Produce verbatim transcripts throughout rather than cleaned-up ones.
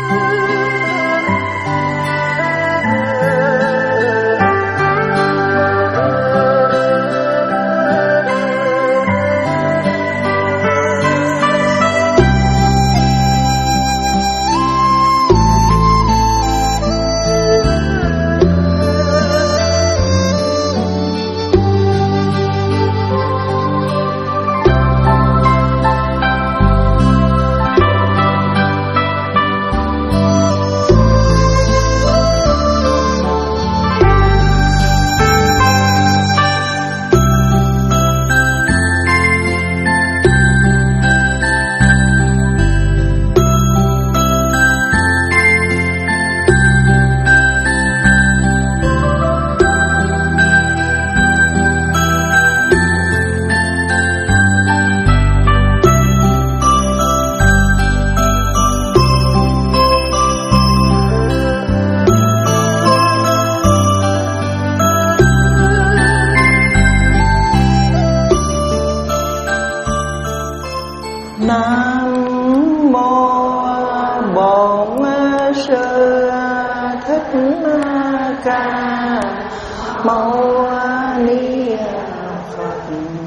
Nam mô Bổn Sư Thích Ca Mâu Ni Phật.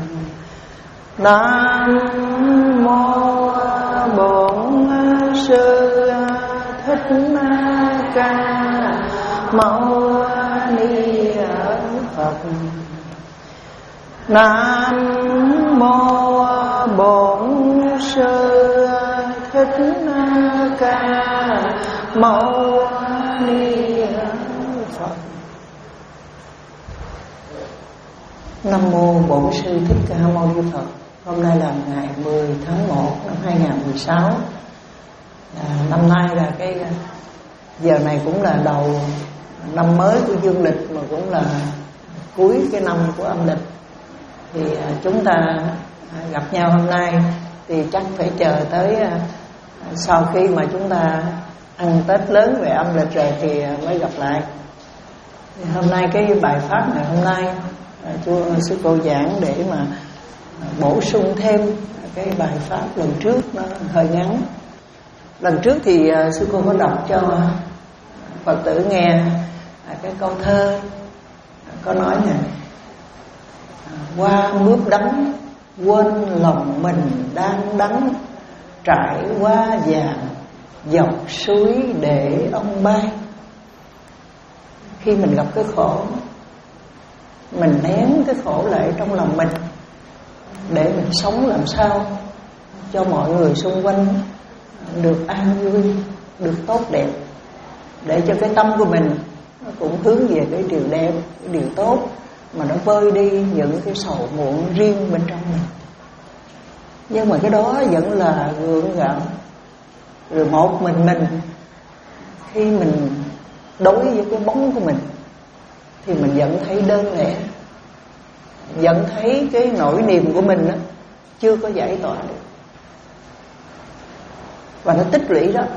Nam mô Bổn Sư Thích Ca Mâu Ni Phật. Nam mô Bổn Sư Thích Ca Mâu Ni Phật. Nam mô Bổn Sư Thích Ca Mâu Ni Phật. Hôm nay là ngày mười tháng một năm hai nghìn không trăm mười sáu. À, năm nay là cái giờ này cũng là đầu năm mới của dương lịch, mà cũng là cuối cái năm của âm lịch. Thì à, chúng ta gặp nhau hôm nay thì chắc phải chờ tới à, sau khi mà chúng ta ăn Tết lớn về âm lịch rồi thì à, mới gặp lại. Thì hôm nay cái bài pháp ngày hôm nay à, chú sư cô giảng để mà à, bổ sung thêm cái bài pháp lần trước, nó hơi ngắn. Lần trước thì à, sư cô có đọc cho Phật tử nghe à, cái câu thơ à, có nói này: qua mướp đắng quên lòng mình đang đắng, trải qua vàng dọc suối để ông bay. Khi mình gặp cái khổ, mình nén cái khổ lại trong lòng mình để mình sống làm sao cho mọi người xung quanh được an vui, được tốt đẹp, để cho cái tâm của mình nó cũng hướng về cái điều đẹp, cái điều tốt, mà nó vơi đi những cái sầu muộn riêng bên trong mình. Nhưng mà cái đó vẫn là gượng gạo. Rồi một mình mình khi mình đối với cái bóng của mình thì mình vẫn thấy đơn lẻ, vẫn thấy cái nỗi niềm của mình đó chưa có giải tỏa được, và nó tích lũy đó.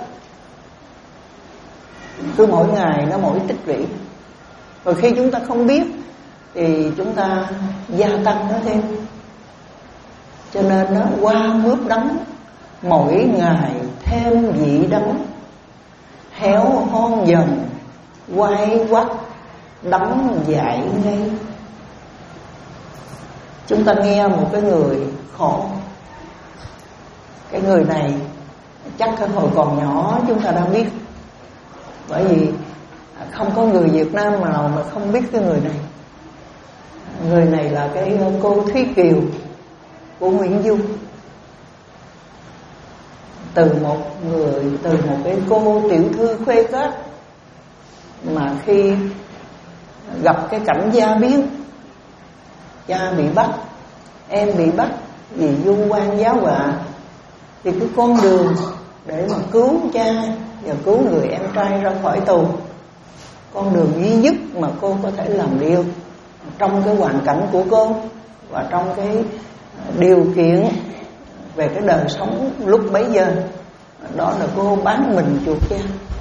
Cứ mỗi ngày nó mỗi tích lũy. Rồi khi chúng ta không biết thì chúng ta gia tăng nó thêm. Cho nên nó qua mướp đắng, mỗi ngày thêm vị đắng, héo hon dần quay quắt đắng dại ngay. Chúng ta nghe một cái người khổ, cái người này chắc cái hồi còn nhỏ chúng ta đã biết, bởi vì không có người Việt Nam nào mà không biết cái người này. Người này là cái cô Thúy Kiều của Nguyễn Du. Từ một người, từ một cái cô tiểu thư khuê cát, mà khi gặp cái cảnh gia biến, cha bị bắt, em bị bắt vì vu oan giáo họa, thì cái con đường để mà cứu cha và cứu người em trai ra khỏi tù, con đường duy nhất mà cô có thể làm điều trong cái hoàn cảnh của cô và trong cái điều kiện về cái đời sống lúc bấy giờ, đó là cô bán mình chuộc cha,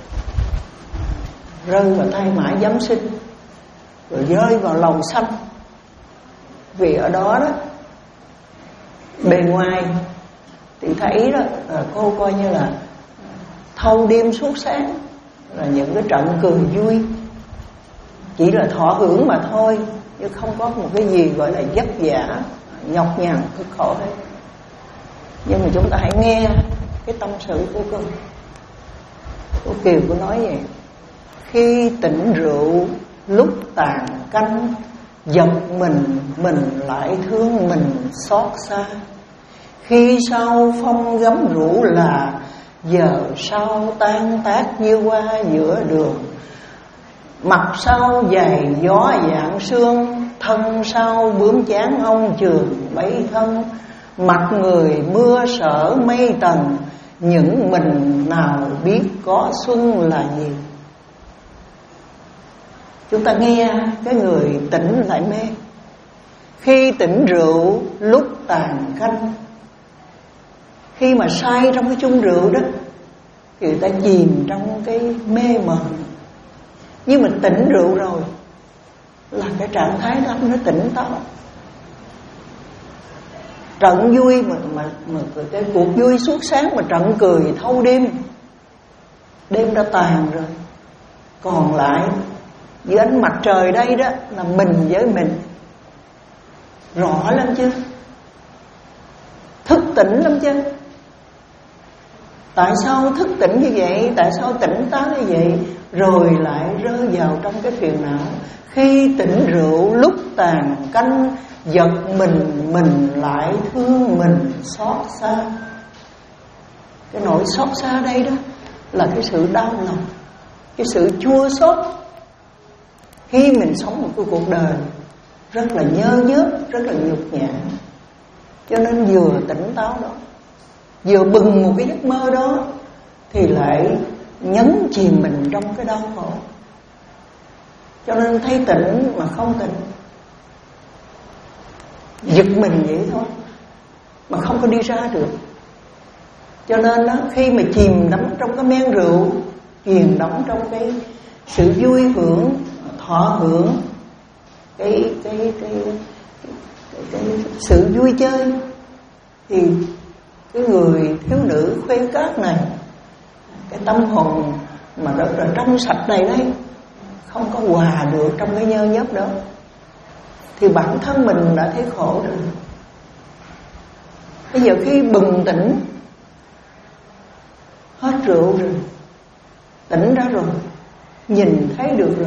rơi vào tay mãi giám sinh, rồi rơi vào lầu xanh. Vì ở đó đó, bề ngoài thì thấy đó là cô coi như là thâu đêm suốt sáng là những cái trận cười vui, chỉ là thọ hưởng mà thôi, chứ không có một cái gì gọi là vất vả nhọc nhằn cực khổ hết. Nhưng mà chúng ta hãy nghe cái tâm sự của cô cô Kiều. Cô nói vậy: khi tỉnh rượu lúc tàn canh, giật mình mình lại thương mình xót xa. Khi sau phong gấm rượu là, giờ sau tan tác như hoa giữa đường. Mặt sau dày gió dạng sương, thân sau bướm chán ông trường bấy thân. Mặt người mưa sở mây tầng, những mình nào biết có xuân là gì. Chúng ta nghe cái người tỉnh lại mê. Khi tỉnh rượu lúc tàn canh, khi mà say trong cái chung rượu đó thì người ta chìm trong cái mê mờ. Nhưng mà tỉnh rượu rồi là cái trạng thái tâm nó tỉnh táo. Trận vui mà, mà, mà cái cuộc vui suốt sáng mà trận cười thâu đêm. Đêm đã tàn rồi, còn lại dưới ánh mặt trời đây đó là mình với mình. Rõ lắm chứ, thức tỉnh lắm chứ. Tại sao thức tỉnh như vậy? Tại sao tỉnh táo như vậy? Rồi lại rơi vào trong cái phiền não. Khi tỉnh rượu lúc tàn canh, giật mình mình lại thương mình xót xa. Cái nỗi xót xa đây đó là cái sự đau lòng, cái sự chua xót. Khi mình sống một cái cuộc đời rất là nhơ nhớp, rất là nhục nhã, cho nên vừa tỉnh táo đó, vừa bừng một cái giấc mơ đó, thì lại nhấn chìm mình trong cái đau khổ. Cho nên thấy tỉnh mà không tỉnh, giật mình vậy thôi mà không có đi ra được. Cho nên đó, khi mà chìm đắm trong cái men rượu, chìm đắm trong cái sự vui hưởng, thọ hưởng cái cái cái, cái, cái, cái sự vui chơi, thì cái người thiếu nữ khuê cát này, cái tâm hồn mà rất là trong sạch này đấy, không có hòa được trong cái nhơ nhớp đó, thì bản thân mình đã thấy khổ rồi. Bây giờ khi bừng tỉnh, hết rượu rồi, tỉnh ra rồi, nhìn thấy được rồi,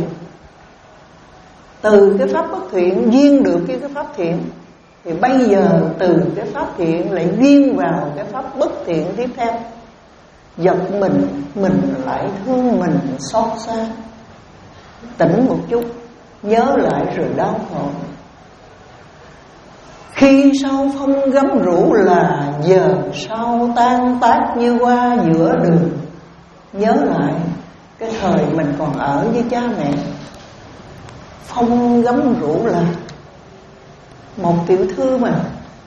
từ cái pháp bất thiện duyên được cái cái pháp thiện, thì bây giờ từ cái pháp thiện lại duyên vào cái pháp bất thiện tiếp theo. Giật mình mình lại thương mình xót xa. Tỉnh một chút, nhớ lại rồi đau khổ. Khi sau phong gấm rượu là, giờ sau tan tác như hoa giữa đường. Nhớ lại cái thời mình còn ở với cha mẹ. Phong gấm rượu là một tiểu thư mà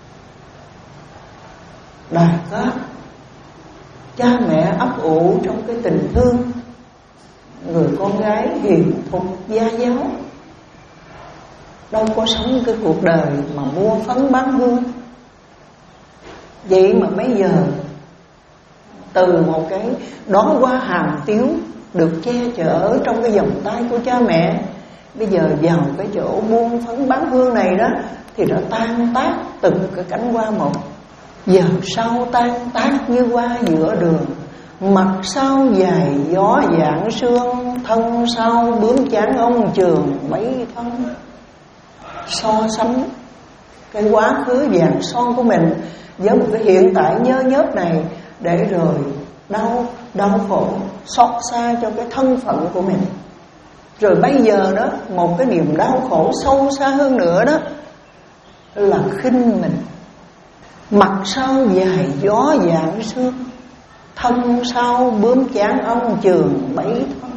đài cát, cha mẹ ấp ủ trong cái tình thương, người con gái hiền thục gia giáo, đâu có sống cái cuộc đời mà mua phấn bán hương. Vậy mà bây giờ từ một cái đóa hoa hàm tiếu được che chở trong cái vòng tay của cha mẹ, bây giờ vào cái chỗ buôn phấn bán hương này đó thì đã tan tác từng cái cánh hoa một. Giờ sau tan tác như hoa giữa đường, mặt sau dài gió dạng sương, thân sau bướm chán ông trường mấy thân. So sánh cái quá khứ vàng son của mình với một cái hiện tại nhơ nhớp này, để rồi đau đau khổ xót xa cho cái thân phận của mình. Rồi bây giờ đó, một cái niềm đau khổ sâu xa hơn nữa đó là khinh mình. Mặt sau dài gió dạng sương, thân sau bướm chán ông trường bảy thân.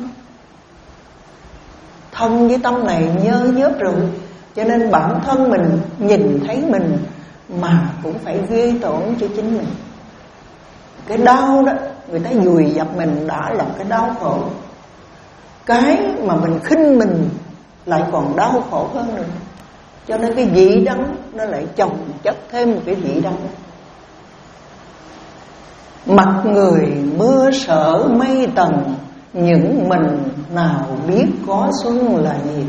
Thân với tâm này nhơ nhớp rồi, cho nên bản thân mình nhìn thấy mình mà cũng phải ghê tởm cho chính mình. Cái đau đó, người ta vùi dập mình đã là cái đau khổ. Cái mà mình khinh mình lại còn đau khổ hơn nữa. Cho nên cái vị đắng nó lại chồng chất thêm một cái vị đắng. Mặt người mưa sợ mây tầng, những mình nào biết có xuân là gì.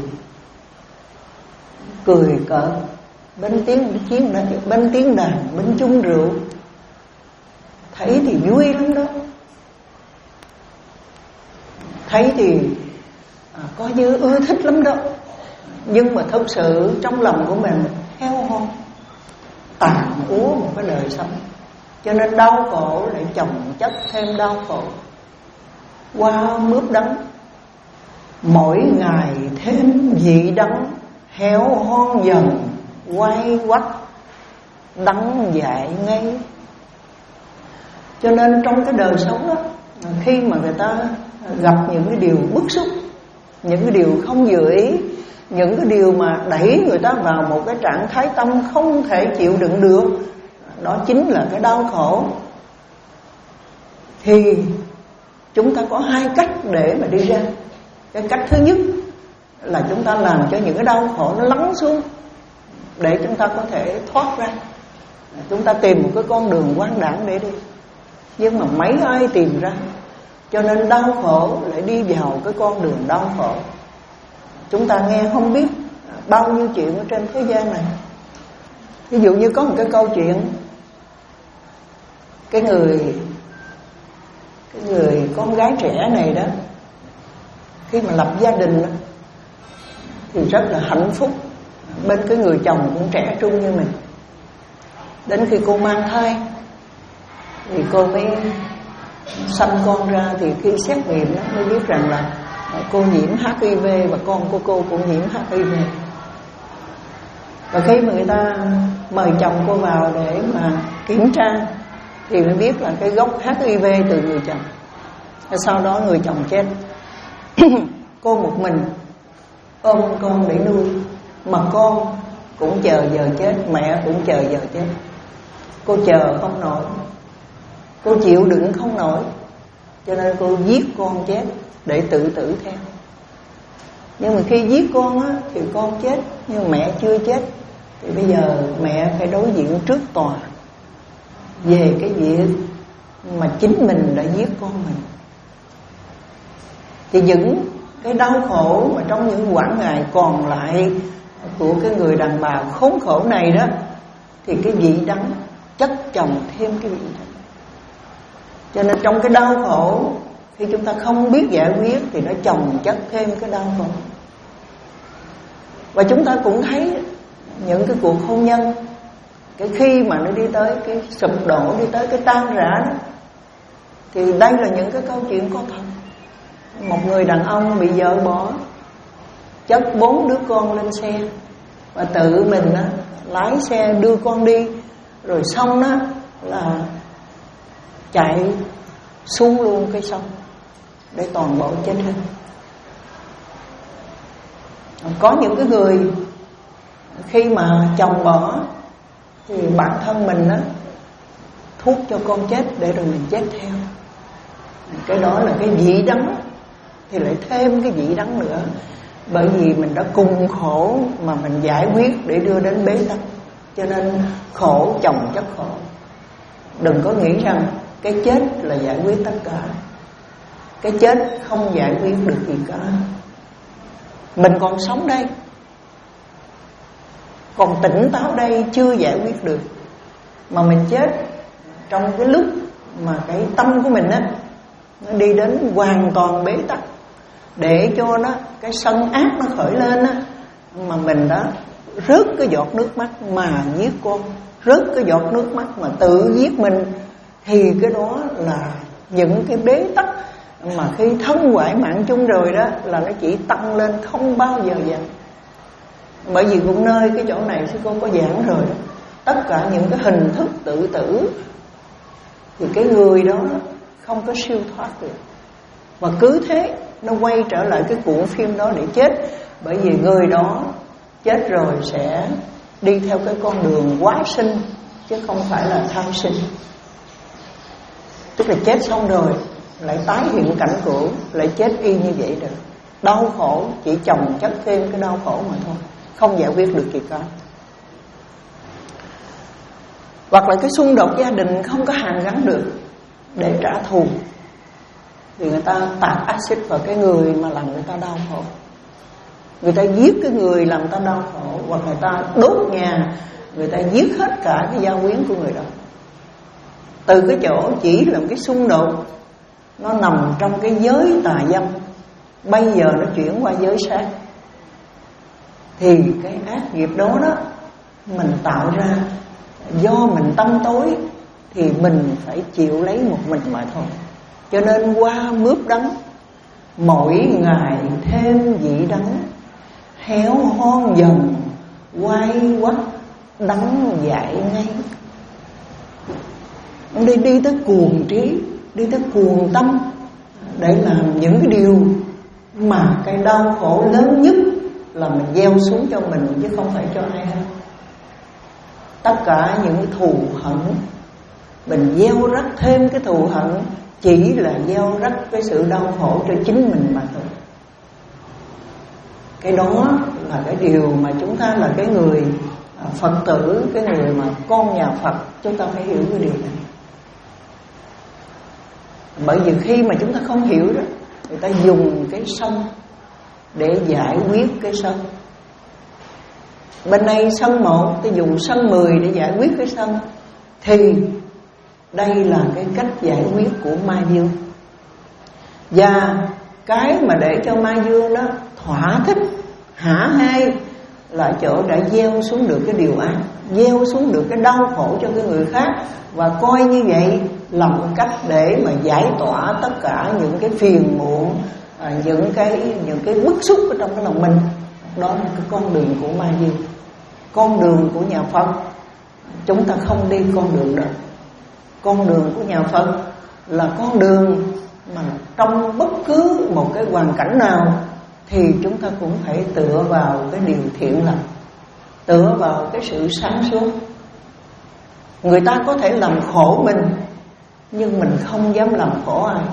Cười cợt bên tiếng chiến đàn, bên tiếng đàn, bên chung rượu, thấy thì vui lắm đó. Thấy thì à, có như ưa thích lắm đó. Nhưng mà thực sự trong lòng của mình heo hon, tàn úa một cái đời sống. Cho nên đau khổ lại chồng chất thêm đau khổ, qua mướp đắng, mỗi ngày thêm vị đắng, héo hon dần, quay quắt, đắng dại ngay. Cho nên trong cái đời sống đó, khi mà người ta gặp những cái điều bức xúc, những cái điều không vừa ý, những cái điều mà đẩy người ta vào một cái trạng thái tâm không thể chịu đựng được, đó chính là cái đau khổ. Thì chúng ta có hai cách để mà đi ra. Cái cách thứ nhất là chúng ta làm cho những cái đau khổ nó lắng xuống, để chúng ta có thể thoát ra. Chúng ta tìm một cái con đường quang đãng để đi. Nhưng mà mấy ai tìm ra, cho nên đau khổ lại đi vào cái con đường đau khổ. Chúng ta nghe không biết bao nhiêu chuyện ở trên thế gian này. Ví dụ như có một cái câu chuyện, Cái người Cái người con gái trẻ này đó, khi mà lập gia đình đó, thì rất là hạnh phúc bên cái người chồng cũng trẻ trung như mình. Đến khi cô mang thai thì cô mới sanh con ra, thì khi xét nghiệm đó mới biết rằng là cô nhiễm hát i vê và con của cô cũng nhiễm hát i vê. Và khi mà người ta mời chồng cô vào để mà kiểm tra thì mới biết là cái gốc hát i vê từ người chồng. Sau đó người chồng chết. Cô một mình ôm con để nuôi, mà con cũng chờ giờ chết, mẹ cũng chờ giờ chết. Cô chờ không nổi, cô chịu đựng không nổi, cho nên cô giết con chết để tự tử theo. Nhưng mà khi giết con á, thì con chết, nhưng mẹ chưa chết. Thì bây giờ mẹ phải đối diện trước tòa về cái việc mà chính mình đã giết con mình. Thì những cái đau khổ mà trong những quãng ngày còn lại của cái người đàn bà khốn khổ này đó, thì cái vị đắng chất chồng thêm cái vị đắng. Cho nên trong cái đau khổ, khi chúng ta không biết giải quyết thì nó chồng chất thêm cái đau khổ. Và chúng ta cũng thấy những cái cuộc hôn nhân, cái khi mà nó đi tới cái sụp đổ, đi tới cái tan rã đó, thì đây là những cái câu chuyện có thật. Một người đàn ông bị vợ bỏ, chất bốn đứa con lên xe và tự mình á, lái xe đưa con đi, rồi xong á là chạy xuống luôn cái sông để toàn bộ chết hết. Có những cái người khi mà chồng bỏ thì bản thân mình á thuốc cho con chết để rồi mình chết theo. Cái đó là cái vị đắng, thì lại thêm cái vị đắng nữa. Bởi vì mình đã cùng khổ mà mình giải quyết để đưa đến bế tắc. Cho nên khổ chồng chất khổ. Đừng có nghĩ rằng cái chết là giải quyết tất cả. Cái chết không giải quyết được gì cả. Mình còn sống đây, còn tỉnh táo đây, chưa giải quyết được, mà mình chết trong cái lúc mà cái tâm của mình á, nó đi đến hoàn toàn bế tắc, để cho nó cái sân ác nó khởi lên á, mà mình đã rớt cái giọt nước mắt mà giết con, rớt cái giọt nước mắt mà tự giết mình, thì cái đó là những cái bế tắc mà khi thân hoại mạng chung rồi đó là nó chỉ tăng lên không bao giờ giảm. Bởi vì cũng nơi cái chỗ này sư cô có giảng rồi đó, tất cả những cái hình thức tự tử thì cái người đó không có siêu thoát được, và cứ thế nó quay trở lại cái cuộn phim đó để chết. Bởi vì người đó chết rồi sẽ đi theo cái con đường quá sinh, chứ không phải là tham sinh. Tức là chết xong rồi lại tái hiện cảnh cũ, lại chết y như vậy được. Đau khổ chỉ chồng chất thêm cái đau khổ mà thôi, không giải quyết được gì cả. Hoặc là cái xung đột gia đình không có hàn gắn được, để trả thù. Thì người ta tạt axit vào cái người mà làm người ta đau khổ, người ta giết cái người làm người ta đau khổ, hoặc người ta đốt nhà, người ta giết hết cả cái gia quyến của người đó. Từ cái chỗ chỉ là một cái xung đột, nó nằm trong cái giới tà dâm, bây giờ nó chuyển qua giới sát. Thì cái ác nghiệp đó đó mình tạo ra, do mình tâm tối thì mình phải chịu lấy một mình mà thôi. Cho nên qua mướp đắng, mỗi ngày thêm vị đắng, héo hon dần quay quắt đắng dại ngay. Đi đi tới cuồng trí, đi tới cuồng tâm để làm những cái điều mà cái đau khổ lớn nhất là mình gieo xuống cho mình chứ không phải cho ai hết. Tất cả những cái thù hận, mình gieo rắc thêm cái thù hận, chỉ là gieo rắc cái sự đau khổ cho chính mình mà thôi. Cái đó là cái điều mà chúng ta là cái người Phật tử, cái người mà con nhà Phật, chúng ta phải hiểu cái điều này. Bởi vì khi mà chúng ta không hiểu đó, người ta dùng cái sân để giải quyết cái sân. Bên đây sân một, tôi dùng sân mười để giải quyết cái sân. Thì đây là cái cách giải quyết của ma dương. Và cái mà để cho ma dương đó thỏa thích hả hê là chỗ đã gieo xuống được cái điều ác, gieo xuống được cái đau khổ cho cái người khác, và coi như vậy là một cách để mà giải tỏa tất cả những cái phiền muộn, à, những cái những cái bức xúc ở trong cái lòng mình. Đó là cái con đường của ma dương. Con đường của nhà Phật chúng ta không đi con đường đó. Con đường của nhà Phật là con đường mà trong bất cứ một cái hoàn cảnh nào thì chúng ta cũng phải tựa vào cái điều thiện lành, tựa vào cái sự sáng suốt. Người ta có thể làm khổ mình, nhưng mình không dám làm khổ ai.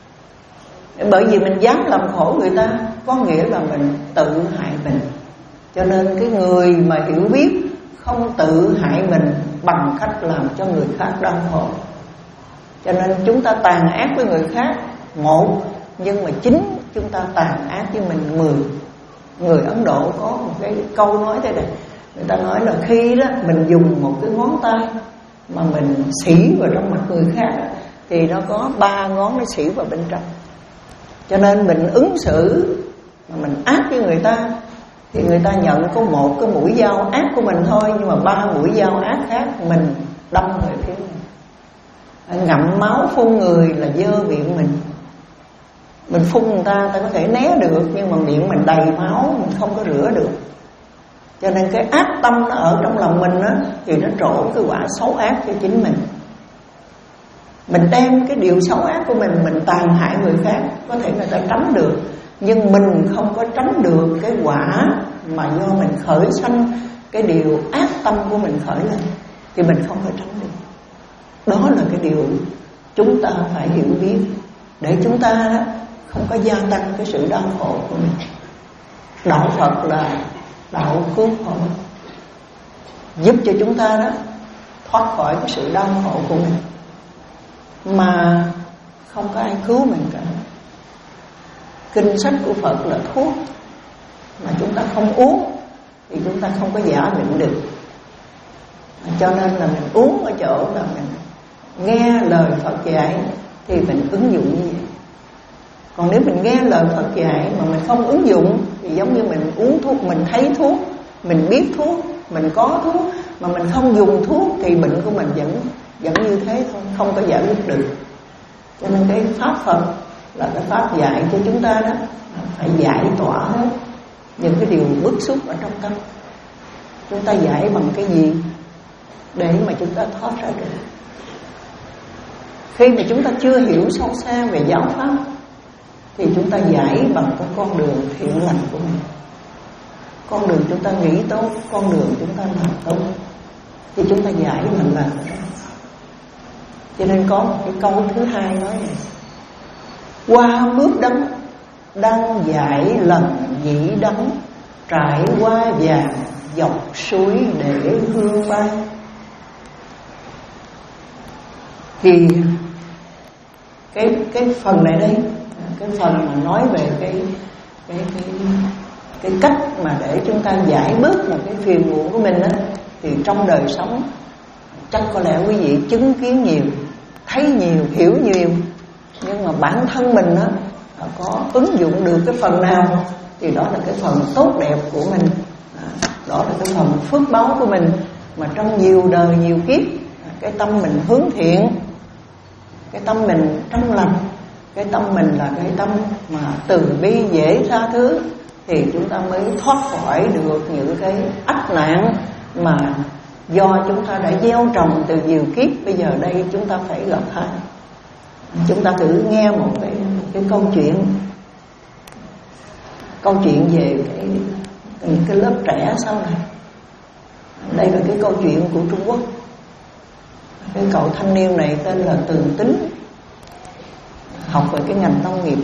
Bởi vì mình dám làm khổ người ta, có nghĩa là mình tự hại mình. Cho nên cái người mà hiểu biết không tự hại mình bằng cách làm cho người khác đau khổ. Cho nên chúng ta tàn ác với người khác một, nhưng mà chính chúng ta tàn ác với mình mười. Người Ấn Độ có một cái câu nói thế này, người ta nói là khi đó mình dùng một cái ngón tay mà mình xỉ vào trong mặt người khác thì nó có ba ngón nó xỉ vào bên trong. Cho nên mình ứng xử mà mình ác với người ta thì người ta nhận có một cái mũi dao ác của mình thôi, nhưng mà ba mũi dao ác khác mình đâm về phía mình. Ngậm máu phun người là dơ miệng mình. Mình phun người ta, ta có thể né được, nhưng mà miệng mình đầy máu, mình không có rửa được. Cho nên cái ác tâm nó ở trong lòng mình á, thì nó trổ cái quả xấu ác cho chính mình. Mình đem cái điều xấu ác của mình, mình tàn hại người khác, có thể người ta tránh được, nhưng mình không có tránh được cái quả mà do mình khởi sanh cái điều ác tâm của mình khởi lên, thì mình không có tránh được. Đó là cái điều chúng ta phải hiểu biết, để chúng ta đó không có gia tăng cái sự đau khổ của mình. Đạo Phật là đạo cứu khổ, giúp cho chúng ta đó thoát khỏi cái sự đau khổ của mình, mà không có ai cứu mình cả. Kinh sách của Phật là thuốc, mà chúng ta không uống thì chúng ta không có giả định được. Cho nên là mình uống ở chỗ là mình nghe lời Phật dạy thì mình ứng dụng như vậy. Còn nếu mình nghe lời Phật dạy mà mình không ứng dụng thì giống như mình uống thuốc, mình thấy thuốc, mình biết thuốc, mình có thuốc, mà mình không dùng thuốc thì bệnh của mình vẫn vẫn như thế thôi, không có giải quyết được. Cho nên cái pháp Phật là cái pháp dạy cho chúng ta đó phải giải tỏa hết những cái điều bức xúc ở trong tâm. Chúng ta giải bằng cái gì để mà chúng ta thoát ra được? Khi mà chúng ta chưa hiểu sâu xa về giáo pháp thì chúng ta giải bằng cái con đường thiện lành của mình. Con đường chúng ta nghĩ tốt, con đường chúng ta làm tốt, thì chúng ta giải mình làm đó. Cho nên có một cái câu thứ hai nói này: qua bước đắng, đang giải lần dĩ đắng, trải qua vàng dọc suối để hương bay. Thì cái cái phần này đây, cái phần mà nói về cái cái cái cái cách mà để chúng ta giải bớt một cái phiền muộn của mình đó, thì trong đời sống chắc có lẽ quý vị chứng kiến nhiều, thấy nhiều, hiểu nhiều, nhưng mà bản thân mình đó có ứng dụng được cái phần nào thì đó là cái phần tốt đẹp của mình, đó là cái phần phước báu của mình mà trong nhiều đời nhiều kiếp cái tâm mình hướng thiện, cái tâm mình trong lành, cái tâm mình là cái tâm mà từ bi dễ tha thứ, thì chúng ta mới thoát khỏi được những cái ách nạn mà do chúng ta đã gieo trồng từ nhiều kiếp, bây giờ đây chúng ta phải gặp phải. Chúng ta thử nghe một cái, cái câu chuyện Câu chuyện về cái, những cái lớp trẻ sau này. Đây là cái câu chuyện của Trung Quốc. Cái cậu thanh niên này tên là Từ Tính, học về cái ngành nông nghiệp.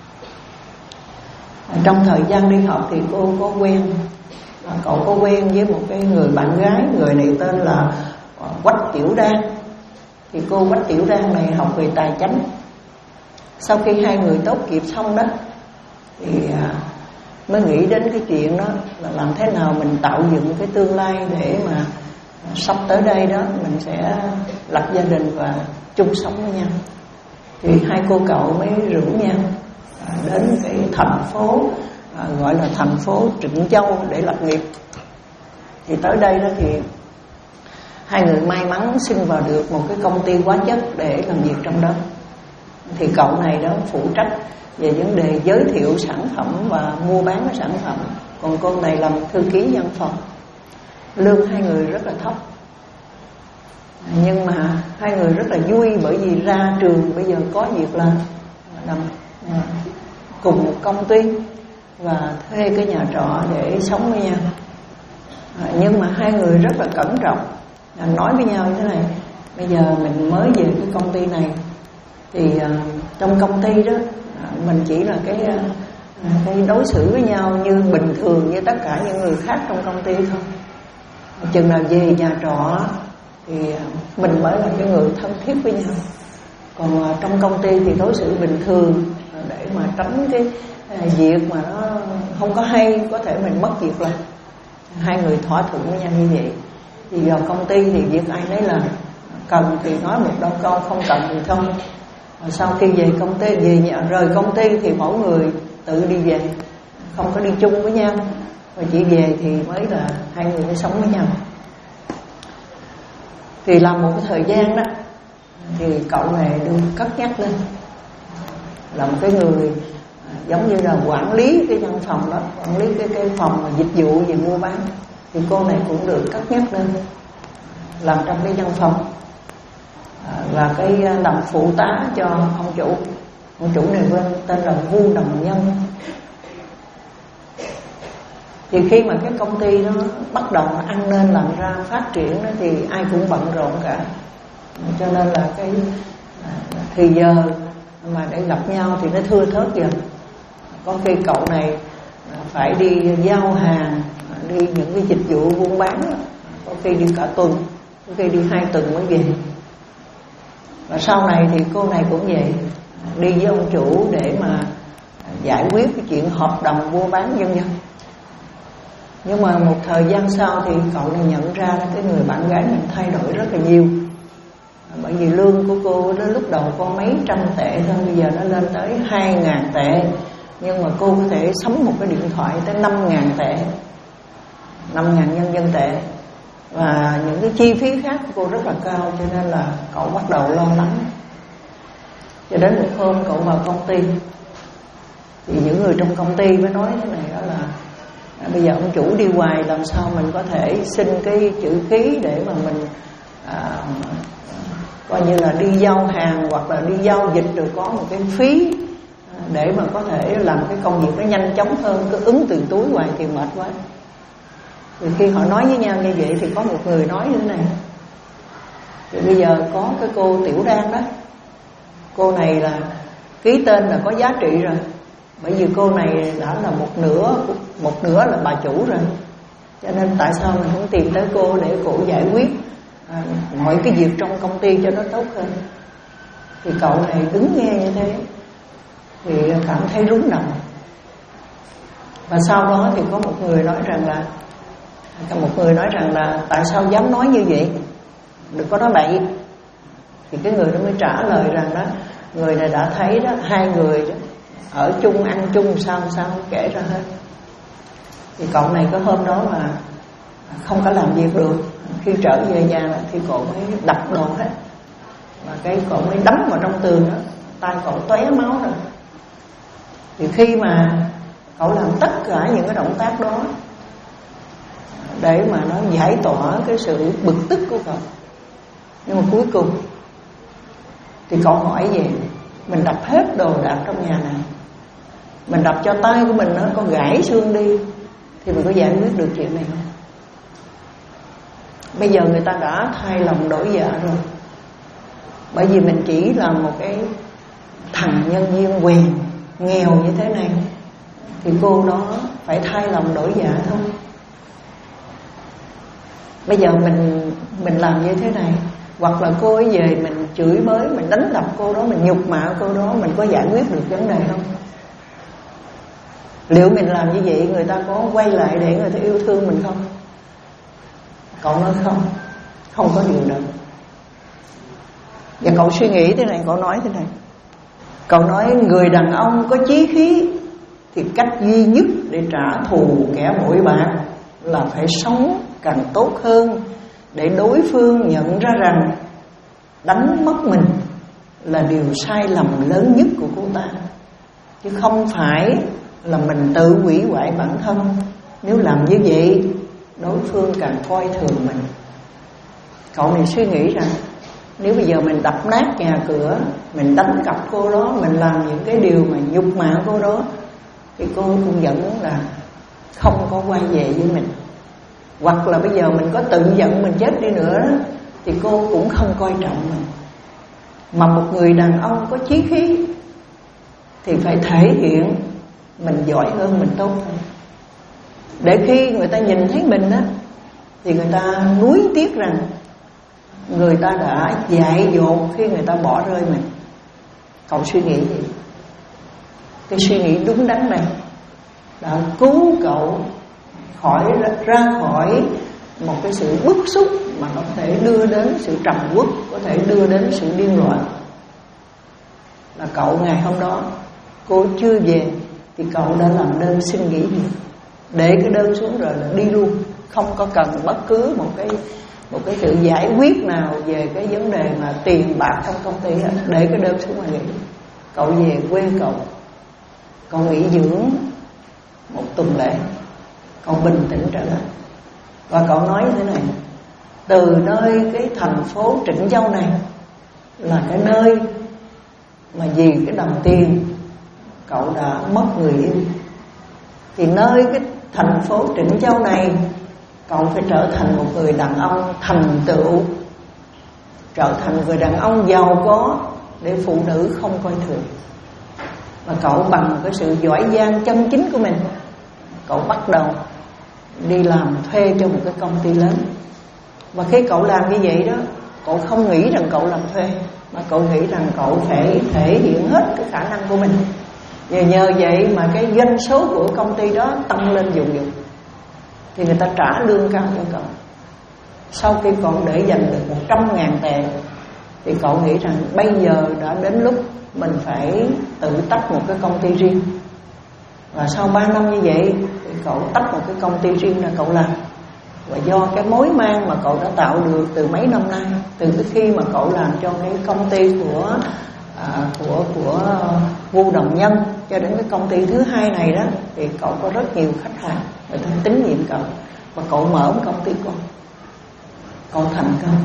Trong thời gian đi học thì cô có quen Cậu có quen với một cái người bạn gái. Người này tên là Quách Tiểu Đan. Thì cô Quách Tiểu Đan này học về tài chánh. Sau khi hai người tốt nghiệp xong đó thì mới nghĩ đến cái chuyện đó là làm thế nào mình tạo dựng cái tương lai để mà sắp tới đây đó mình sẽ lập gia đình và chung sống với nhau. Thì hai cô cậu mới rủ nhau đến cái thành phố à, gọi là thành phố Trịnh Châu để lập nghiệp. Thì tới đây đó thì hai người may mắn xin vào được một cái công ty hóa chất để làm việc trong đó. Thì cậu này đó phụ trách về vấn đề giới thiệu sản phẩm và mua bán cái sản phẩm, còn cô này làm thư ký văn phòng. Lương hai người rất là thấp, nhưng mà hai người rất là vui, bởi vì ra trường bây giờ có việc làm, làm cùng một công ty và thuê cái nhà trọ để sống với nhau. Nhưng mà hai người rất là cẩn trọng, nói với nhau như thế này: bây giờ mình mới về cái công ty này thì uh, trong công ty đó uh, mình chỉ là cái uh, cái đối xử với nhau như bình thường như tất cả những người khác trong công ty thôi. Chừng nào về nhà trọ thì uh, mình mới là cái người thân thiết với nhau. Còn uh, trong công ty thì đối xử bình thường uh, để mà tránh cái uh, việc mà nó không có hay, có thể mình mất việc làm. Hai người thỏa thuận với nhau như vậy. Thì vào công ty thì việc ai nấy làm, cần thì nói một đôi câu, không cần thì không. Sau khi về công ty, về nhà, rời công ty thì mỗi người tự đi về, không có đi chung với nhau, và chỉ về thì mới là hai người mới sống với nhau. Thì làm một cái thời gian đó thì cậu này được cất nhắc lên là một cái người giống như là quản lý cái văn phòng đó, quản lý cái cái phòng mà dịch vụ về mua bán. Thì cô này cũng được cất nhắc lên làm trong cái văn phòng và cái làm phụ tá cho ông chủ. Ông chủ này bên tên là Vu Đồng Nhân. Thì khi mà cái công ty nó bắt đầu ăn nên làm ra phát triển đó, thì ai cũng bận rộn cả, cho nên là cái thì giờ mà để gặp nhau thì nó thưa thớt dần. Có khi cậu này phải đi giao hàng, đi những cái dịch vụ buôn bán, có khi đi cả tuần, có khi đi hai tuần mới về. Và sau này thì cô này cũng vậy, đi với ông chủ để mà giải quyết cái chuyện hợp đồng mua bán vân vân. Nhưng mà một thời gian sau thì cậu này nhận ra cái người bạn gái mình thay đổi rất là nhiều. Bởi vì lương của cô nó lúc đầu có mấy trăm tệ thôi, bây giờ nó lên tới hai ngàn tệ. Nhưng mà cô có thể sắm một cái điện thoại tới năm ngàn tệ, năm ngàn nhân dân tệ. Và những cái chi phí khác của cô rất là cao, cho nên là cậu bắt đầu lo lắng. Cho đến một hôm cậu vào công ty thì những người trong công ty mới nói thế này, đó là à, bây giờ ông chủ đi hoài, làm sao mình có thể xin cái chữ ký để mà mình à, coi như là đi giao hàng hoặc là đi giao dịch, rồi có một cái phí để mà có thể làm cái công việc nó nhanh chóng hơn. Cứ ứng từ túi hoài thì mệt quá. Thì khi họ nói với nhau như vậy thì có một người nói như thế này: thì bây giờ có cái cô Tiểu Đan đó, cô này là ký tên là có giá trị rồi, bởi vì cô này đã là một nửa một nửa là bà chủ rồi, cho nên tại sao mình không tìm tới cô để cô giải quyết à, mọi cái việc trong công ty cho nó tốt hơn. Thì cậu này đứng nghe như thế thì cảm thấy rúng động. Và sau đó thì có một người nói rằng là Có một người nói rằng là tại sao dám nói như vậy, đừng có nói bậy. Thì cái người đó mới trả lời rằng đó, người này đã thấy đó, hai người đó, ở chung ăn chung sao sao kể ra hết. Thì cậu này có hôm đó mà không có làm việc được, khi trở về nhà là thì cậu mới đập đồ hết, và cái cậu mới đấm vào trong tường đó, tay cậu tóe máu rồi. Thì khi mà cậu làm tất cả những cái động tác đó để mà nó giải tỏa cái sự bực tức của cậu, nhưng mà cuối cùng thì cậu hỏi về mình đập hết đồ đạc trong nhà này, mình đập cho tay của mình nó có gãy xương đi, thì mình có giải quyết được chuyện này không? Bây giờ người ta đã thay lòng đổi dạ rồi, bởi vì mình chỉ là một cái thằng nhân viên quèn nghèo như thế này, thì cô đó phải thay lòng đổi dạ thôi. Bây giờ mình mình làm như thế này, hoặc là cô ấy về mình chửi bới, mình đánh đập cô đó, mình nhục mạ cô đó, mình có giải quyết được vấn đề không? Liệu mình làm như vậy người ta có quay lại để người ta yêu thương mình không? Cậu nói không, không có điều đó. Và cậu suy nghĩ thế này, cậu nói thế này. Cậu nói người đàn ông có chí khí thì cách duy nhất để trả thù kẻ bội bạc là phải sống càng tốt hơn, để đối phương nhận ra rằng đánh mất mình là điều sai lầm lớn nhất của cô ta, chứ không phải là mình tự hủy hoại bản thân. Nếu làm như vậy, đối phương càng coi thường mình. Cậu này suy nghĩ rằng nếu bây giờ mình đập nát nhà cửa, mình đánh cặp cô đó, mình làm những cái điều mà nhục mạ cô đó, thì cô cũng vẫn là không có quay về với mình. Hoặc là bây giờ mình có tự giận mình chết đi nữa đó, thì cô cũng không coi trọng mình. Mà một người đàn ông có chí khí thì phải thể hiện mình giỏi hơn, mình tốt hơn, để khi người ta nhìn thấy mình đó, thì người ta nuối tiếc rằng người ta đã dại dột khi người ta bỏ rơi mình. Cậu suy nghĩ gì? Cái suy nghĩ đúng đắn này đã cứu cậu khỏi ra khỏi một cái sự bức xúc mà nó có thể đưa đến sự trầm uất, có thể đưa đến sự điên loạn. Là cậu ngày hôm đó cô chưa về thì cậu đã làm đơn xin nghỉ việc, để cái đơn xuống rồi là đi luôn, không có cần bất cứ một cái một cái sự giải quyết nào về cái vấn đề mà tiền bạc trong công ty hết. Để cái đơn xuống mà nghỉ. Cậu về quê cậu, cậu nghỉ dưỡng một tuần lễ, cậu bình tĩnh trở lại. Và cậu nói như thế này: từ nơi cái thành phố Trịnh Châu này là cái nơi mà vì cái đồng tiền cậu đã mất người yêu, thì nơi cái thành phố Trịnh Châu này cậu phải trở thành một người đàn ông thành tựu, trở thành người đàn ông giàu có, để phụ nữ không coi thường. Và cậu bằng cái sự giỏi giang chân chính của mình, cậu bắt đầu đi làm thuê cho một cái công ty lớn. Và khi cậu làm như vậy đó, cậu không nghĩ rằng cậu làm thuê, mà cậu nghĩ rằng cậu phải thể hiện hết cái khả năng của mình. Nhờ nhờ vậy mà cái doanh số của công ty đó tăng lên dồn dồn, thì người ta trả lương cao cho cậu. Sau khi cậu để dành được một trăm ngàn tệ, thì cậu nghĩ rằng bây giờ đã đến lúc mình phải tự tách một cái công ty riêng. Và sau ba năm như vậy thì cậu tách một cái công ty riêng ra cậu làm. Và do cái mối mang mà cậu đã tạo được từ mấy năm nay, từ cái khi mà cậu làm cho cái công ty của à, của của Vu Đồng Nhân cho đến cái công ty thứ hai này đó, thì cậu có rất nhiều khách hàng, người ta tín nhiệm cậu, và cậu mở một công ty con, cậu thành công.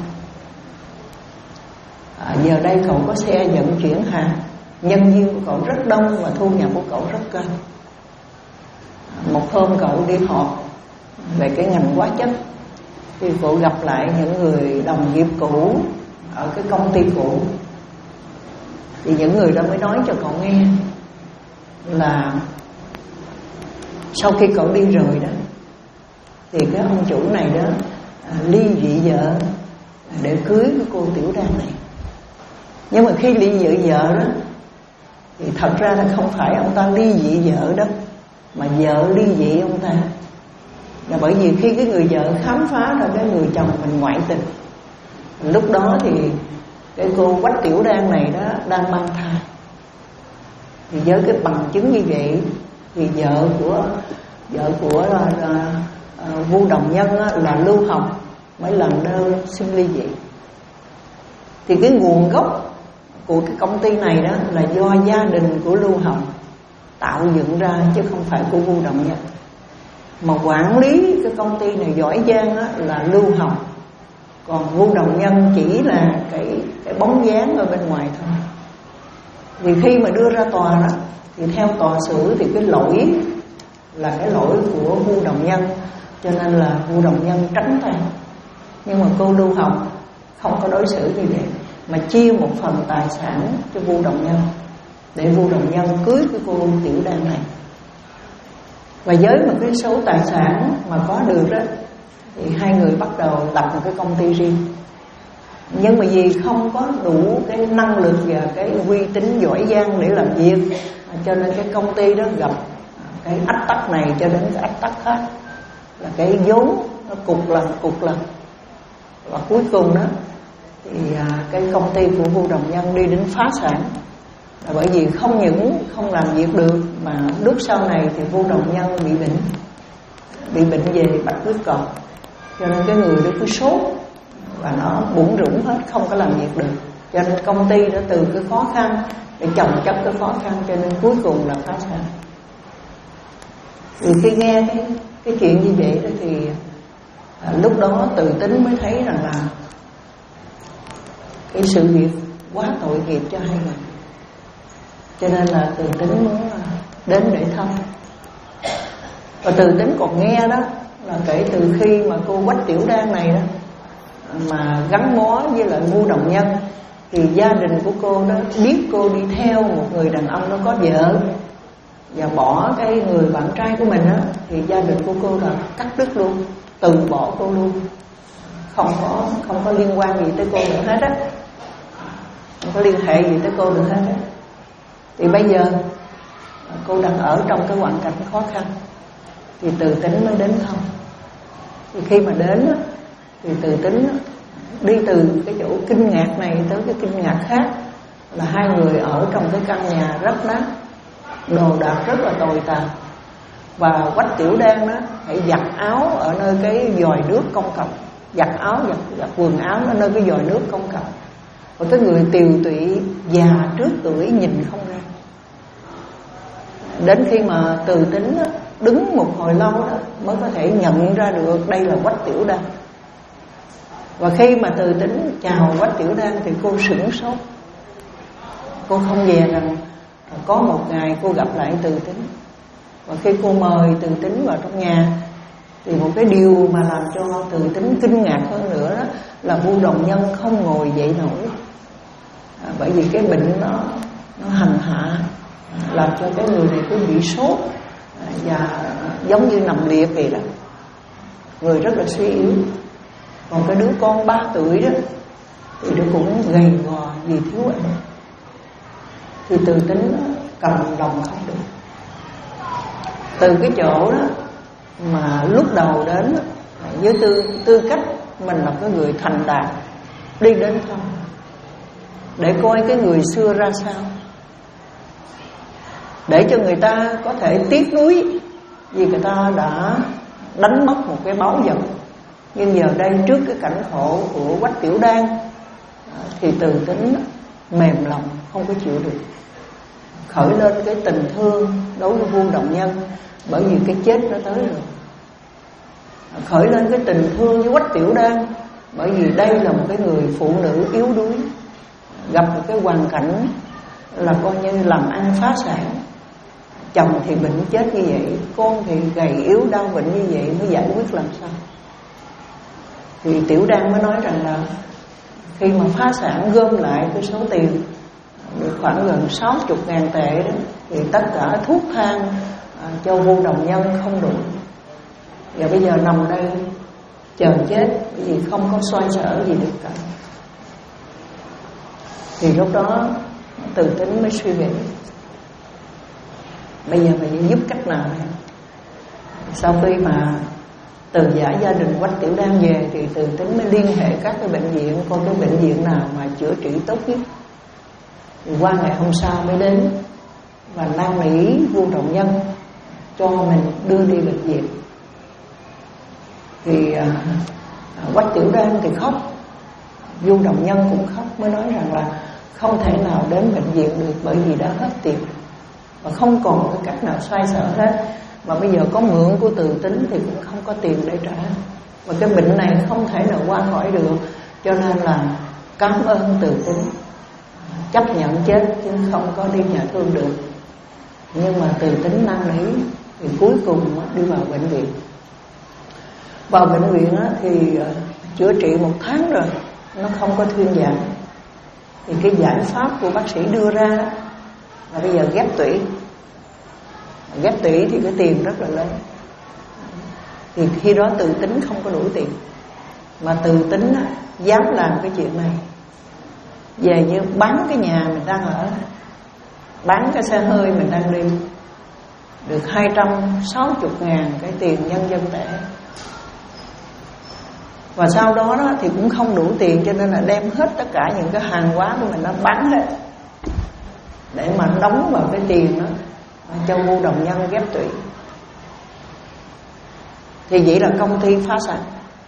À, giờ đây cậu có xe vận chuyển hàng, nhân viên của cậu rất đông và thu nhập của cậu rất cao. Một hôm cậu đi họp về cái ngành hóa chất, thì cậu gặp lại những người đồng nghiệp cũ ở cái công ty cũ. Thì những người đó mới nói cho cậu nghe là sau khi cậu đi rồi đó, thì cái ông chủ này đó à, ly dị vợ để cưới cái cô Tiểu Đan này. Nhưng mà khi ly dị vợ đó thì thật ra là không phải ông ta ly dị vợ đó, mà vợ ly dị ông ta. Là bởi vì khi cái người vợ khám phá ra cái người chồng mình ngoại tình, lúc đó thì cái cô Quách Tiểu Đan này đó đang mang thai. Thì với cái bằng chứng như vậy thì vợ của vợ của là, là, uh, Vu Đồng Nhân á, là Lưu Hồng mới làm đơn xin ly dị. Thì cái nguồn gốc của cái công ty này đó là do gia đình của Lưu Hồng tạo dựng ra, chứ không phải của Vu Đồng Nhân. Mà quản lý cái công ty này giỏi giang á, là Lưu Hồng, còn Vu Đồng Nhân chỉ là cái, cái bóng dáng ở bên ngoài thôi. Vì khi mà đưa ra tòa đó thì theo tòa xử thì cái lỗi là cái lỗi của Vu Đồng Nhân, cho nên là Vu Đồng Nhân tránh tay. Nhưng mà cô Lưu Hồng không có đối xử như vậy, mà chia một phần tài sản cho Vu Đồng Nhân để Vu Đồng Nhân cưới cái cô Tiểu Đan này. Và với một cái số tài sản mà có được đó thì hai người bắt đầu lập một cái công ty riêng. Nhưng mà vì không có đủ cái năng lực và cái uy tín giỏi giang để làm việc, cho nên cái công ty đó gặp cái ách tắc này cho đến cái ách tắc khác, là cái vốn nó cục lần cục lần. Và cuối cùng đó thì cái công ty của Vu Đồng Nhân đi đến phá sản, là bởi vì không những không làm việc được mà lúc sau này thì Vu Đồng Nhân bị bệnh, bị bệnh về bạch huyết cầu, cho nên cái người đó cứ sốt và nó bủn rủn hết, không có làm việc được. Cho nên công ty đã từ cái khó khăn để chồng chất cái khó khăn, cho nên cuối cùng là phá sản. Thì khi nghe cái, cái chuyện như vậy đó thì à, lúc đó Từ Tính mới thấy rằng là cái sự việc quá tội nghiệp cho hai người, cho nên là Từ Tính muốn đến để thăm. Và Từ Tính còn nghe đó là kể từ khi mà cô Quách Tiểu Đan này đó mà gắn bó với lại Vu Đồng Nhân, thì gia đình của cô đó biết cô đi theo một người đàn ông nó có vợ và bỏ cái người bạn trai của mình á, thì gia đình của cô là cắt đứt luôn, từ bỏ cô luôn, không có không có liên quan gì tới cô nữa hết á, không có liên hệ gì tới cô nữa hết á. Thì bây giờ cô đang ở trong cái hoàn cảnh khó khăn, thì Từ Tính mới đến thăm. Thì khi mà đến á, thì Từ Tính đi từ cái chỗ kinh ngạc này tới cái kinh ngạc khác, là hai người ở trong cái căn nhà rất nát, đồ đạc rất là tồi tàn. Và Quách Tiểu Đan đó hãy giặt áo ở nơi cái vòi nước công cộng, giặt áo giặt, giặt quần áo ở nơi cái vòi nước công cộng. Và cái người tiều tụy già trước tuổi nhìn không ra. Đến khi mà Từ Tính đó, đứng một hồi lâu đó mới có thể nhận ra được đây là Quách Tiểu Đan. Và khi mà Từ Tính chào Quách Tiểu Đan thì cô sửng sốt. Cô không dè rằng có một ngày cô gặp lại Từ Tính. Và khi cô mời Từ Tính vào trong nhà thì một cái điều mà làm cho Từ Tính kinh ngạc hơn nữa đó là Vu Đồng Nhân không ngồi dậy nổi. à, Bởi vì cái bệnh nó, nó hành hạ, làm cho cái người này cứ bị sốt và giống như nằm liệt vậy đó, người rất là suy yếu. Còn cái đứa con ba tuổi đó thì nó cũng gầy gò vì thiếu ăn. Thì Từ Tính cầm lòng không được. Từ cái chỗ đó mà lúc đầu đến với tư, tư cách mình là cái người thành đạt, đi đến thăm để coi cái người xưa ra sao, để cho người ta có thể tiếc nuối vì người ta đã đánh mất một cái báu vật. Nhưng giờ đây trước cái cảnh khổ của Quách Tiểu Đan thì Từ Tính mềm lòng, không có chịu được, khởi lên cái tình thương đối với Vu Đồng Nhân, bởi vì cái chết nó tới rồi. Khởi lên cái tình thương với Quách Tiểu Đan, bởi vì đây là một cái người phụ nữ yếu đuối, gặp một cái hoàn cảnh là coi như làm ăn phá sản, chồng thì bệnh chết như vậy, con thì gầy yếu đau bệnh như vậy, mới giải quyết làm sao. Thì Tiểu Đan mới nói rằng là khi mà phá sản gom lại cái số tiền được khoảng gần sáu mươi ngàn tệ đó, thì tất cả thuốc thang à, cho Vu Đồng Nhân không đủ. Và bây giờ nằm đây chờ chết, bởi vì không có xoay sở gì được cả. Thì lúc đó Từ Tính mới suy nghĩ, bây giờ mình giúp cách nào này. Sau khi mà từ giả gia đình Quách Tiểu Đan về thì Từ Tính mới liên hệ các cái bệnh viện, coi cái bệnh viện nào mà chữa trị tốt nhất. Thì qua ngày hôm sau mới đến và năn nỉ vua Trọng Nhân cho mình đưa đi bệnh viện. Thì à, Quách Tiểu Đan thì khóc, vua Trọng Nhân cũng khóc, mới nói rằng là không thể nào đến bệnh viện được bởi vì đã hết tiền và không còn cái cách nào xoay sở hết. Mà bây giờ có mượn của Từ Tính thì cũng không có tiền để trả, và cái bệnh này không thể nào qua khỏi được, cho nên là cảm ơn Từ Tính, chấp nhận chết chứ không có đi nhà thương được. Nhưng mà Từ Tính năn nỉ thì cuối cùng đi vào bệnh viện. Vào bệnh viện thì chữa trị một tháng rồi nó không có thuyên giảm. Thì cái giải pháp của bác sĩ đưa ra là bây giờ ghép tủy. Ghép tủy thì cái tiền rất là lớn. Thì khi đó Từ Tính không có đủ tiền, mà Từ Tính á, dám làm cái chuyện này. Về như bán cái nhà mình đang ở, bán cái xe hơi mình đang đi, được hai trăm sáu mươi ngàn cái tiền nhân dân tệ. Và sau đó, đó thì cũng không đủ tiền, cho nên là đem hết tất cả những cái hàng hóa của mình nó bán hết để mà đóng vào cái tiền đó cho vua Đồng Nhân ghép tủy. Thì vậy là công ty phá sản.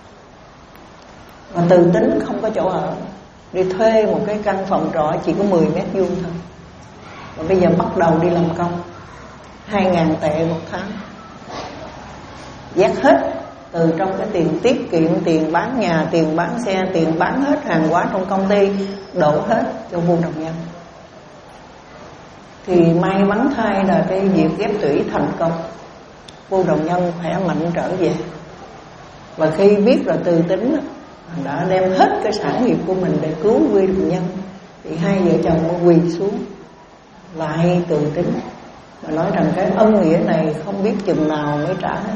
Và Từ Tính không có chỗ ở, đi thuê một cái căn phòng trọ chỉ có mười mét vuông thôi. Và bây giờ bắt đầu đi làm công, hai ngàn tệ một tháng, vét hết từ trong cái tiền tiết kiệm, tiền bán nhà, tiền bán xe, tiền bán hết hàng hóa trong công ty, đổ hết cho vua Đồng Nhân. Thì may mắn thay là cái việc ghép tủy thành công, vua Đồng Nhân khỏe mạnh trở về. Và khi biết là Từ Tính đã đem hết cái sản nghiệp của mình để cứu vua Đồng Nhân, thì hai vợ chồng mới quỳ xuống lại Từ Tính và nói rằng cái ân nghĩa này không biết chừng nào mới trả hết.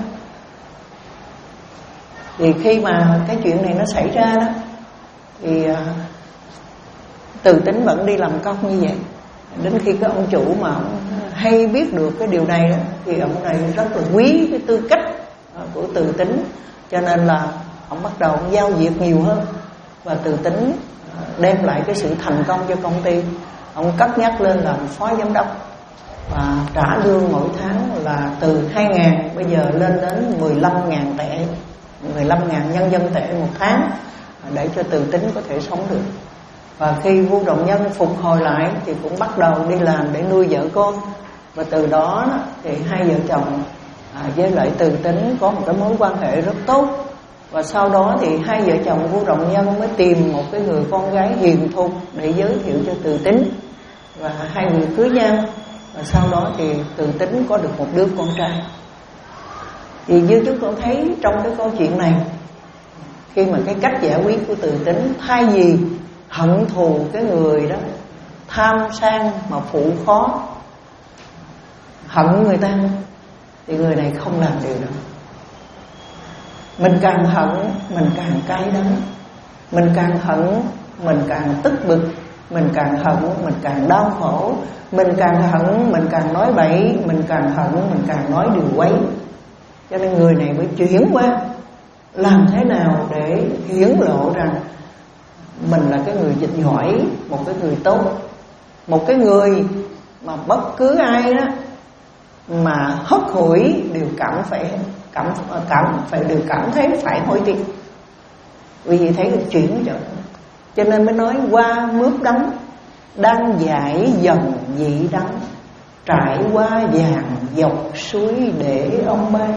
Thì khi mà cái chuyện này nó xảy ra đó, thì uh, Từ Tính vẫn đi làm công như vậy. Đến khi cái ông chủ mà ông hay biết được cái điều này đó, thì ông này rất là quý cái tư cách của Từ Tính, cho nên là ông bắt đầu ông giao việc nhiều hơn. Và Từ Tính đem lại cái sự thành công cho công ty. Ông cất nhắc lên làm phó giám đốc và trả lương mỗi tháng là từ hai ngàn bây giờ lên đến mười lăm ngàn tệ, mười lăm ngàn nhân dân tệ một tháng, để cho Từ Tính có thể sống được. Và khi vua Đồng Nhân phục hồi lại thì cũng bắt đầu đi làm để nuôi vợ con. Và từ đó thì hai vợ chồng à, với lại Từ Tính có một cái mối quan hệ rất tốt. Và sau đó thì hai vợ chồng vua Đồng Nhân mới tìm một cái người con gái hiền thục để giới thiệu cho Từ Tính. Và hai người cưới nhau. Và sau đó thì Từ Tính có được một đứa con trai. Thì như chúng tôi thấy trong cái câu chuyện này, khi mà cái cách giải quyết của Từ Tính, thay vì hận thù cái người đó tham sang mà phụ khó, hận người ta, thì người này không làm điều đó. Mình càng hận mình càng cay đắng, mình càng hận mình càng tức bực, mình càng hận mình càng đau khổ, mình càng hận mình càng nói bậy, mình càng hận mình càng nói điều quấy. Cho nên người này mới chuyển qua làm thế nào để hiển lộ rằng mình là cái người dịch giỏi, một cái người tốt, một cái người mà bất cứ ai đó mà hất hủi đều cảm phải cảm cảm phải đều cảm thấy phải hối tiếc. Vì vậy thấy được chuyện rồi, cho nên mới nói qua mướp đắng đang giải dần dị đắng, trải qua vàng dọc suối để ông bay.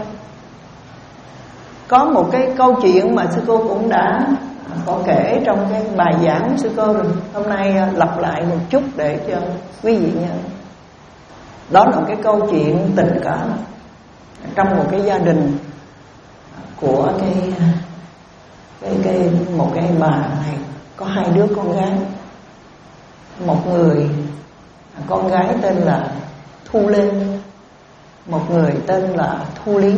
Có một cái câu chuyện mà sư cô cũng đã có kể trong cái bài giảng của sư cô rồi, hôm nay lặp lại một chút để cho quý vị nhớ. Đó là cái câu chuyện tình cảm trong một cái gia đình của cái cái cái một cái bà này có hai đứa con gái. Một người con gái tên là Thu Lê, một người tên là Thu Lý.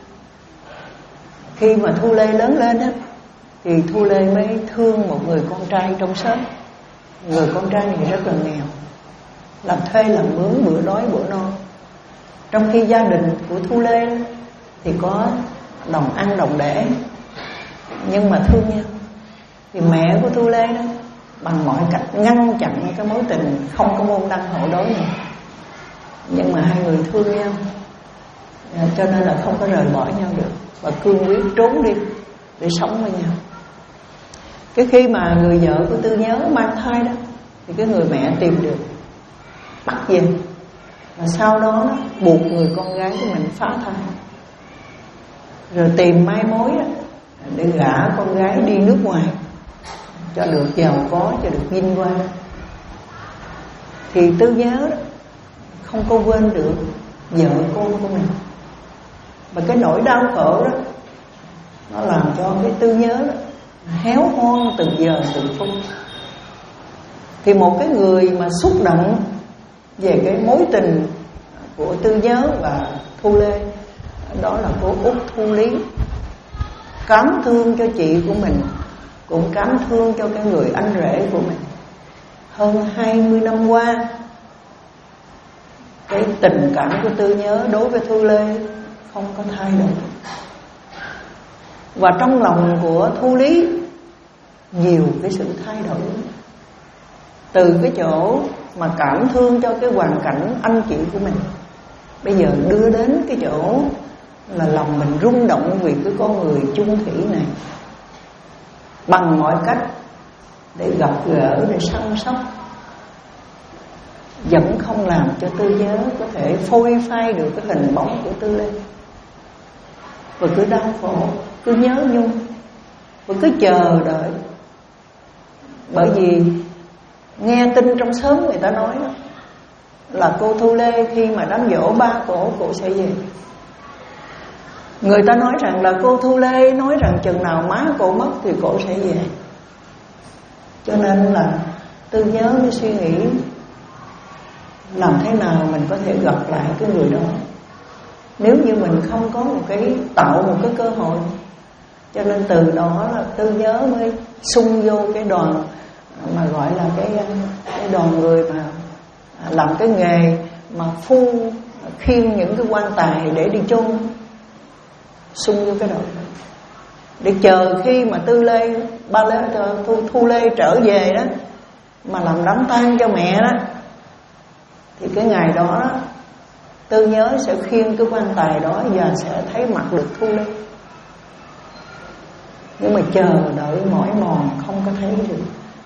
Khi mà Thu Lê lớn lên á, thì Thu Lê mới thương một người con trai trong xóm. Người con trai này rất là nghèo, làm thuê làm mướn, bữa đói bữa no. Trong khi gia đình của Thu Lê thì có đồng ăn đồng để, nhưng mà thương nhau. Thì mẹ của Thu Lê đó bằng mọi cách ngăn chặn cái mối tình không có môn đăng hộ đối này. Nhưng mà hai người thương nhau, cho nên là không có rời bỏ nhau được, và cương quyết trốn đi để sống với nhau. Cái khi mà người vợ của Tư Nhớ mang thai đó, thì cái người mẹ tìm được, bắt về, và sau đó, đó buộc người con gái của mình phá thai, rồi tìm mai mối đó, để gả con gái đi nước ngoài cho được giàu có, cho được vinh quang. Thì Tư Nhớ đó không có quên được vợ con của mình, và cái nỗi đau khổ đó nó làm cho cái Tư Nhớ đó héo hon từng giờ từng phút. Thì một cái người mà xúc động về cái mối tình của Tư Nhớ và Thu Lê, đó là cô Út Thu Lý. Cảm thương cho chị của mình, cũng cảm thương cho cái người anh rể của mình. Hơn hai mươi năm qua, cái tình cảm của Tư Nhớ đối với Thu Lê không có thay đổi. Và trong lòng của Thu Lý nhiều cái sự thay đổi, từ cái chỗ mà cảm thương cho cái hoàn cảnh anh chị của mình, bây giờ đưa đến cái chỗ là lòng mình rung động vì cái con người chung thủy này, bằng mọi cách để gặp gỡ, để săn sóc, vẫn không làm cho Tư Nhớ có thể phôi phai được cái hình bóng của Tư Lê. Và cứ đau khổ, cứ nhớ nhung, và cứ chờ đợi. Bởi vì nghe tin trong xóm người ta nói đó, là cô Thu Lê khi mà đám giỗ ba cổ, cổ sẽ về. Người ta nói rằng là cô Thu Lê nói rằng chừng nào má cổ mất thì cổ sẽ về. Cho nên là Tư Nhớ mới suy nghĩ làm thế nào mình có thể gặp lại cái người đó, nếu như mình không có một cái tạo một cái cơ hội. Cho nên từ đó là Tư Nhớ mới xung vô cái đoàn mà gọi là cái, cái đoàn người mà làm cái nghề mà phu khiêng những cái quan tài để đi chôn, xung vô cái đội để chờ khi mà Tư Lê ba Lê Thu, Thu Lê trở về đó, mà làm đám tang cho mẹ đó, thì cái ngày đó, đó Tư Nhớ sẽ khiêng cái quan tài đó và sẽ thấy mặt được Thu Lê. Nhưng mà chờ đợi mỏi mòn không có thấy được.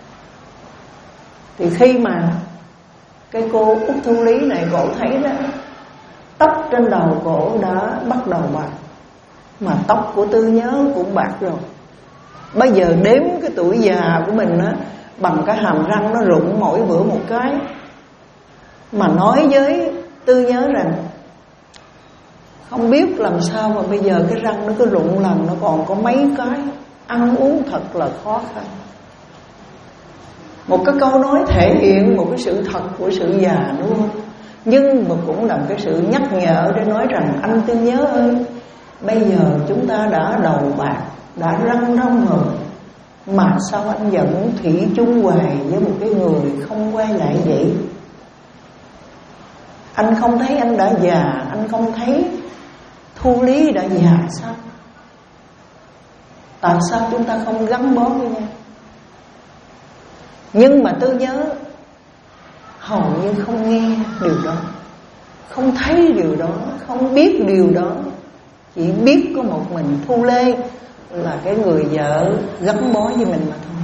Thì khi mà cái cô Út Thu Lý này, cổ thấy đó, tóc trên đầu cổ đã bắt đầu bạc, mà tóc của Tư Nhớ cũng bạc rồi. Bây giờ đếm cái tuổi già của mình á, bằng cái hàm răng nó rụng mỗi bữa một cái, mà nói với Tư Nhớ rằng không biết làm sao mà bây giờ cái răng nó cứ rụng lần, nó còn có mấy cái, ăn uống thật là khó khăn. Một cái câu nói thể hiện một cái sự thật của sự già, đúng không? Nhưng mà cũng là cái sự nhắc nhở để nói rằng anh Tư Nhớ ơi, bây giờ chúng ta đã đầu bạc, đã răng rong rồi, mà sao anh vẫn thủy chung hoài với một cái người không quay lại vậy? Anh không thấy anh đã già, anh không thấy Thu Lý đã già sao? Tại sao chúng ta không gắn bó với nhau? Nhưng mà Tư Nhớ hầu như không nghe điều đó, không thấy điều đó, không biết điều đó. Chỉ biết có một mình Thu Lê là cái người vợ gắn bó với mình mà thôi.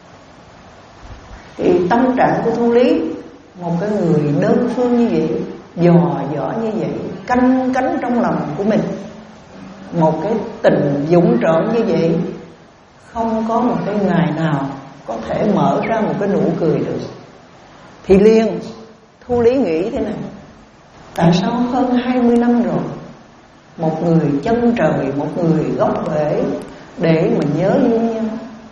Thì tâm trạng của Thu Lý, một cái người đơn phương như vậy, dò dỏ như vậy, canh cánh trong lòng của mình, một cái tình dũng trộm như vậy, không có một cái ngày nào có thể mở ra một cái nụ cười được. Thì liền Thu Lý nghĩ thế này: tại sao hơn hai mươi năm rồi, một người chân trời, một người gốc rễ để mà nhớ nhung nhau,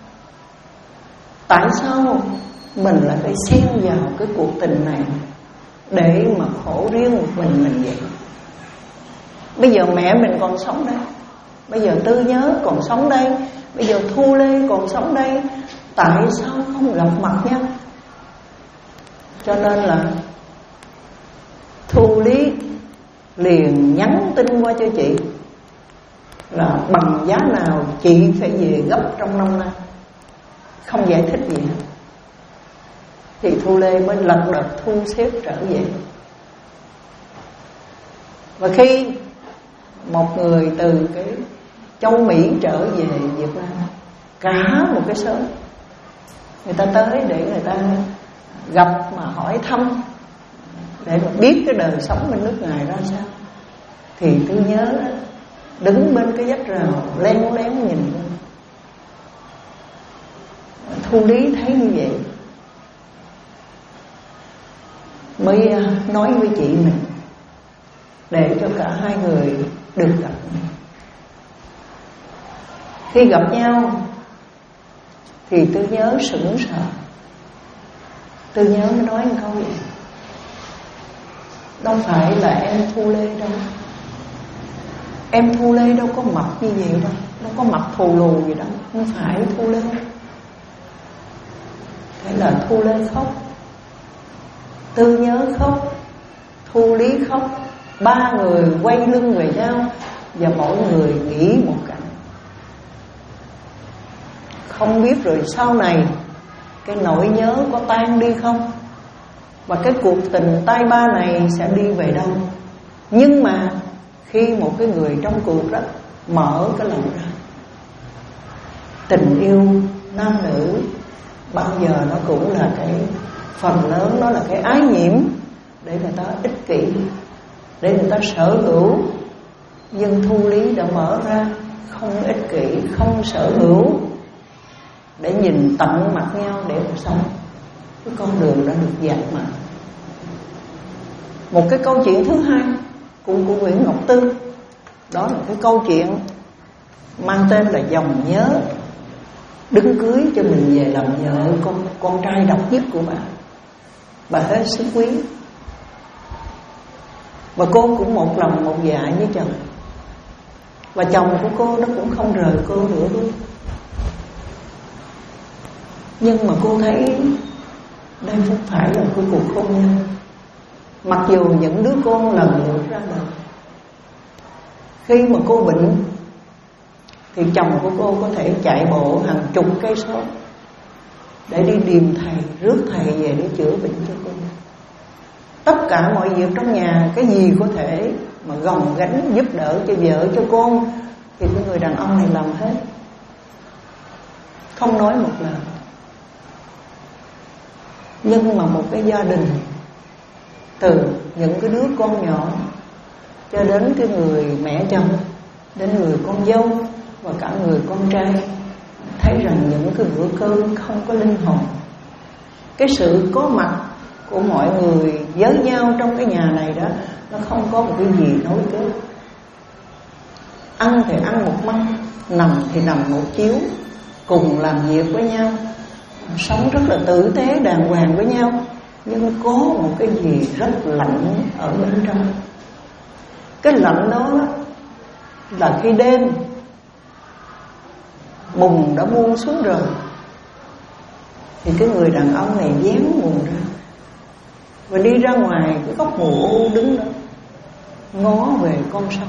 tại sao mình lại phải xen vào cái cuộc tình này để mà khổ riêng một mình mình vậy? Bây giờ mẹ mình còn sống đây, bây giờ Tư Nhớ còn sống đây, bây giờ Thu Lê còn sống đây, tại sao không gặp mặt nhau? Cho nên là Thu Lý liền nhắn tin qua cho chị là bằng giá nào chị phải về gấp trong năm nay, không giải thích gì hết. Thì Thu Lê mới lật đật thu xếp trở về. Và khi một người từ cái châu Mỹ trở về Việt Nam, cả một cái xóm người ta tới để người ta gặp mà hỏi thăm, để mà biết cái đời sống bên nước ngoài ra sao, thì tôi nhớ đó, đứng bên cái vách rào lén lén nhìn. Thu Lý thấy như vậy mới nói với chị mình, để cho cả hai người được gặp. Khi gặp nhau thì tôi nhớ sững sờ. Tôi nhớ mới nói một câu vậy: đâu phải là em Thu Lê đâu, em Thu Lê đâu có mập như vậy đâu, đâu có mập thù lù gì đâu, không phải Thu Lê. Thế là Thu Lê khóc, Tư Nhớ khóc, Thu Lý khóc. Ba người quay lưng về nhau và mỗi người nghĩ một cảnh. Không biết rồi sau này cái nỗi nhớ có tan đi không, và cái cuộc tình tay ba này sẽ đi về đâu. Nhưng mà khi một cái người trong cuộc đó mở cái lòng ra, tình yêu nam nữ bao giờ nó cũng là cái phần lớn, nó là cái ái nhiễm để người ta ích kỷ, để người ta sở hữu. Nhưng Thu Lý đã mở ra, không ích kỷ, không sở hữu, để nhìn tận mặt nhau để mà sống. Cái con đường đã được dạy mà. Một cái câu chuyện thứ hai cũng của Nguyễn Ngọc Tư, đó là cái câu chuyện mang tên là Dòng Nhớ. Đứng cưới cho mình về làm vợ con con trai độc nhất của bà. Bà hết sức quý, và cô cũng một lòng một dạ với chồng. Và chồng của cô nó cũng không rời cô nữa luôn. Nhưng mà cô thấy đây không phải là cái cuộc hôn nhân. Mặc dù những đứa con lần lượt ra đời. Khi mà cô bệnh thì chồng của cô có thể chạy bộ hàng chục cây số để đi điềm thầy, rước thầy về để chữa bệnh cho cô. Tất cả mọi việc trong nhà, cái gì có thể mà gồng gánh giúp đỡ cho vợ cho con thì cái người đàn ông này làm hết, không nói một lời. Nhưng mà một cái gia đình, từ những cái đứa con nhỏ cho đến cái người mẹ chồng, đến người con dâu và cả người con trai, thấy rằng những cái bữa cơm không có linh hồn. Cái sự có mặt của mọi người với nhau trong cái nhà này đó, nó không có một cái gì nối kết. Ăn thì ăn một mâm, nằm thì nằm một chiếu, cùng làm việc với nhau, sống rất là tử tế đàng hoàng với nhau. Nhưng có một cái gì rất lạnh ở bên trong. Cái lạnh đó là khi đêm bùn đã buông xuống rồi, thì cái người đàn ông này dán bùn ra và đi ra ngoài cái góc mù u đứng đó, ngó về con sông,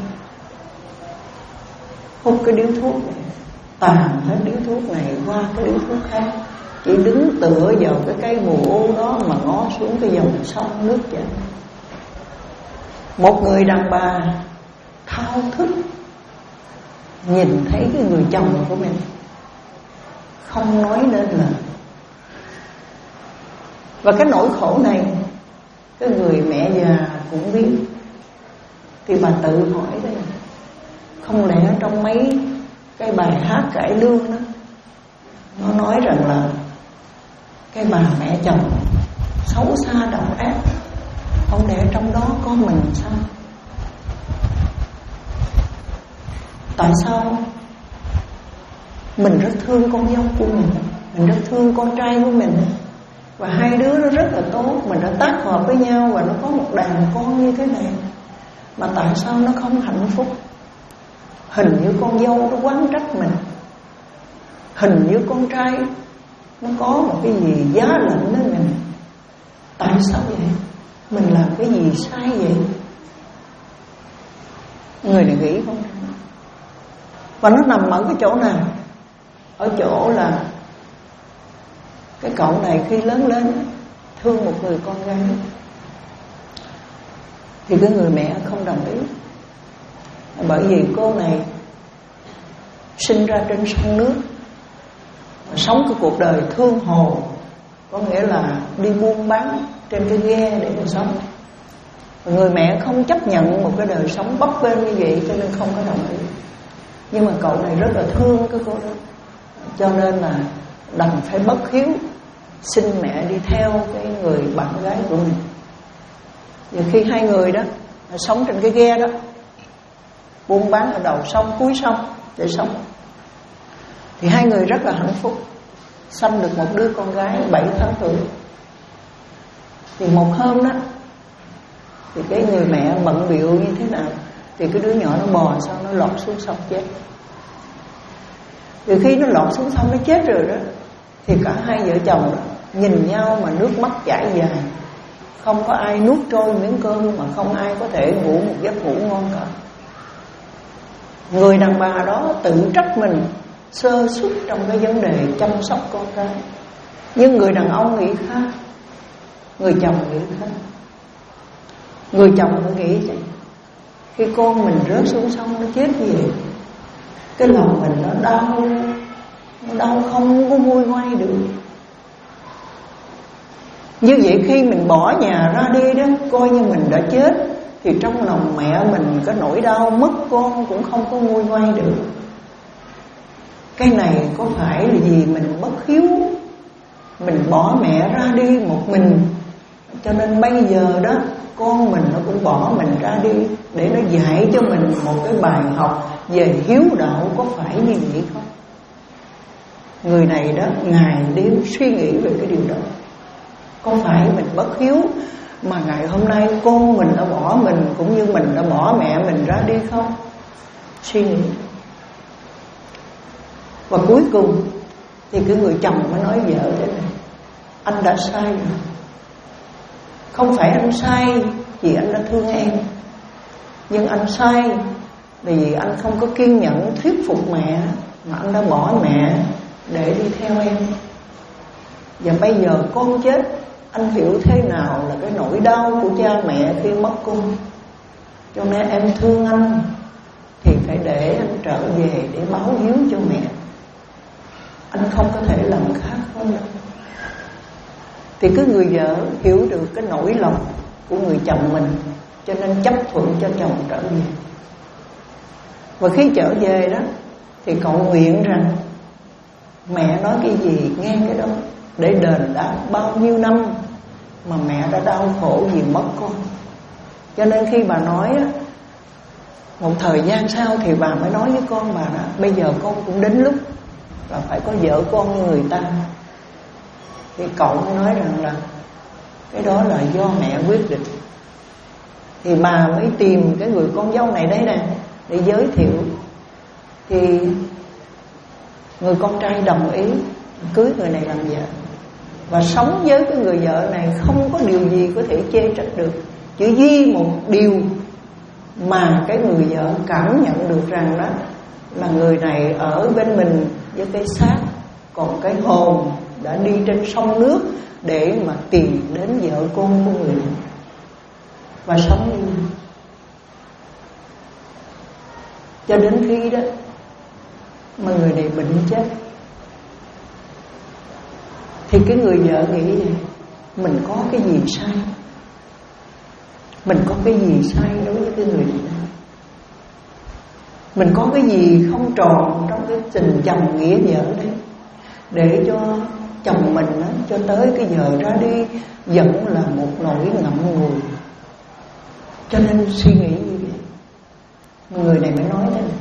hút cái điếu thuốc này, tàn hết điếu thuốc này qua cái điếu thuốc khác, chỉ đứng tựa vào cái cây mù u đó mà ngó xuống cái dòng sông nước chảy. Một người đàn bà thao thức nhìn thấy cái người chồng của mình, không nói nên lời. Và cái nỗi khổ này cái người mẹ già cũng biết. Thì bà tự hỏi đây, không lẽ trong mấy cái bài hát cải lương đó, nó nói rằng là cái bà mẹ chồng xấu xa độc ác, không lẽ trong đó có mình sao? Tại sao mình rất thương con dâu của mình, mình rất thương con trai của mình, và hai đứa nó rất là tốt, mình đã tác hợp với nhau và nó có một đàn con như thế này, mà tại sao nó không hạnh phúc? Hình như con dâu nó oán trách mình, hình như con trai nó có một cái gì giá lạnh với mình. Tại sao vậy? Mình làm cái gì sai vậy? Người này nghĩ không? Và nó nằm ở cái chỗ nào? Ở chỗ là cái cậu này khi lớn lên thương một người con gái, thì cái người mẹ không đồng ý. Bởi vì cô này sinh ra trên sông nước, sống cái cuộc đời thương hồ, có nghĩa là đi buôn bán trên cái ghe để mà sống. Người mẹ không chấp nhận một cái đời sống bấp bênh như vậy, cho nên không có đồng ý. Nhưng mà cậu này rất là thương cái cô đó, cho nên là đành phải bất hiếu, xin mẹ đi theo cái người bạn gái của mình. Và khi hai người đó sống trên cái ghe đó, buôn bán ở đầu sông cuối sông để sống, thì hai người rất là hạnh phúc, sanh được một đứa con gái bảy tháng tuổi. Thì một hôm đó, thì cái người mẹ bận bịu như thế nào, thì cái đứa nhỏ nó bò sao nó lọt xuống sông chết. Từ khi nó lọt xuống sông nó chết rồi đó, thì cả hai vợ chồng đó nhìn nhau mà nước mắt chảy dài. Không có ai nuốt trôi miếng cơm, mà không ai có thể ngủ một giấc ngủ ngon cả. Người đàn bà đó tự trách mình sơ suất trong cái vấn đề chăm sóc con cái. Nhưng người đàn ông nghĩ khác, người chồng nghĩ khác. Người chồng nó nghĩ vậy, khi con mình rớt xuống sông nó chết như vậy, cái lòng mình nó đau, nó đau không có nguôi ngoai được. Như vậy khi mình bỏ nhà ra đi đó, coi như mình đã chết, thì trong lòng mẹ mình có nỗi đau mất con cũng không có nguôi ngoai được. Cái này có phải là vì mình bất hiếu, mình bỏ mẹ ra đi một mình, cho nên bây giờ đó con mình nó cũng bỏ mình ra đi, để nó dạy cho mình một cái bài học về hiếu đạo, có phải như vậy không? Người này đó ngày đêm suy nghĩ về cái điều đó. Có phải mình bất hiếu mà ngày hôm nay con mình đã bỏ mình, cũng như mình đã bỏ mẹ mình ra đi không? Suy nghĩ. Và cuối cùng thì cái người chồng mới nói vợ thế này: anh đã sai rồi. Không phải anh sai vì anh đã thương em, nhưng anh sai vì anh không có kiên nhẫn thuyết phục mẹ, mà anh đã bỏ mẹ để đi theo em. Và bây giờ con chết, anh hiểu thế nào là cái nỗi đau của cha mẹ khi mất con. Cho nên em thương anh thì phải để anh trở về để báo hiếu cho mẹ. Anh không có thể làm khác hơn đâu. Thì cái người vợ hiểu được cái nỗi lòng của người chồng mình, cho nên chấp thuận cho chồng trở về. Và khi trở về đó, thì cậu nguyện rằng mẹ nói cái gì nghe cái đó, để đền đáp bao nhiêu năm mà mẹ đã đau khổ vì mất con. Cho nên khi bà nói á, một thời gian sau thì bà mới nói với con bà đó: bây giờ con cũng đến lúc là phải có vợ con như người ta. Thì cậu mới nói rằng là cái đó là do mẹ quyết định. Thì bà mới tìm cái người con dâu này đây nè để giới thiệu. Thì người con trai đồng ý cưới người này làm vợ, và sống với cái người vợ này không có điều gì có thể chê trách được. Chỉ duy một điều mà cái người vợ cảm nhận được rằng đó là người này ở bên mình với cái xác, còn cái hồn đã đi trên sông nước để mà tìm đến vợ con của người này và sống như vậy. Cho đến khi đó mà người này bệnh chết, thì cái người vợ nghĩ vậy: mình có cái gì sai? Mình có cái gì sai đối với cái người này? Mình có cái gì không tròn trong cái tình chồng nghĩa vợ đấy, để cho chồng mình đó, cho tới cái giờ ra đi vẫn là một nỗi ngậm ngùi. Cho nên suy nghĩ như vậy, người này mới nói thế này: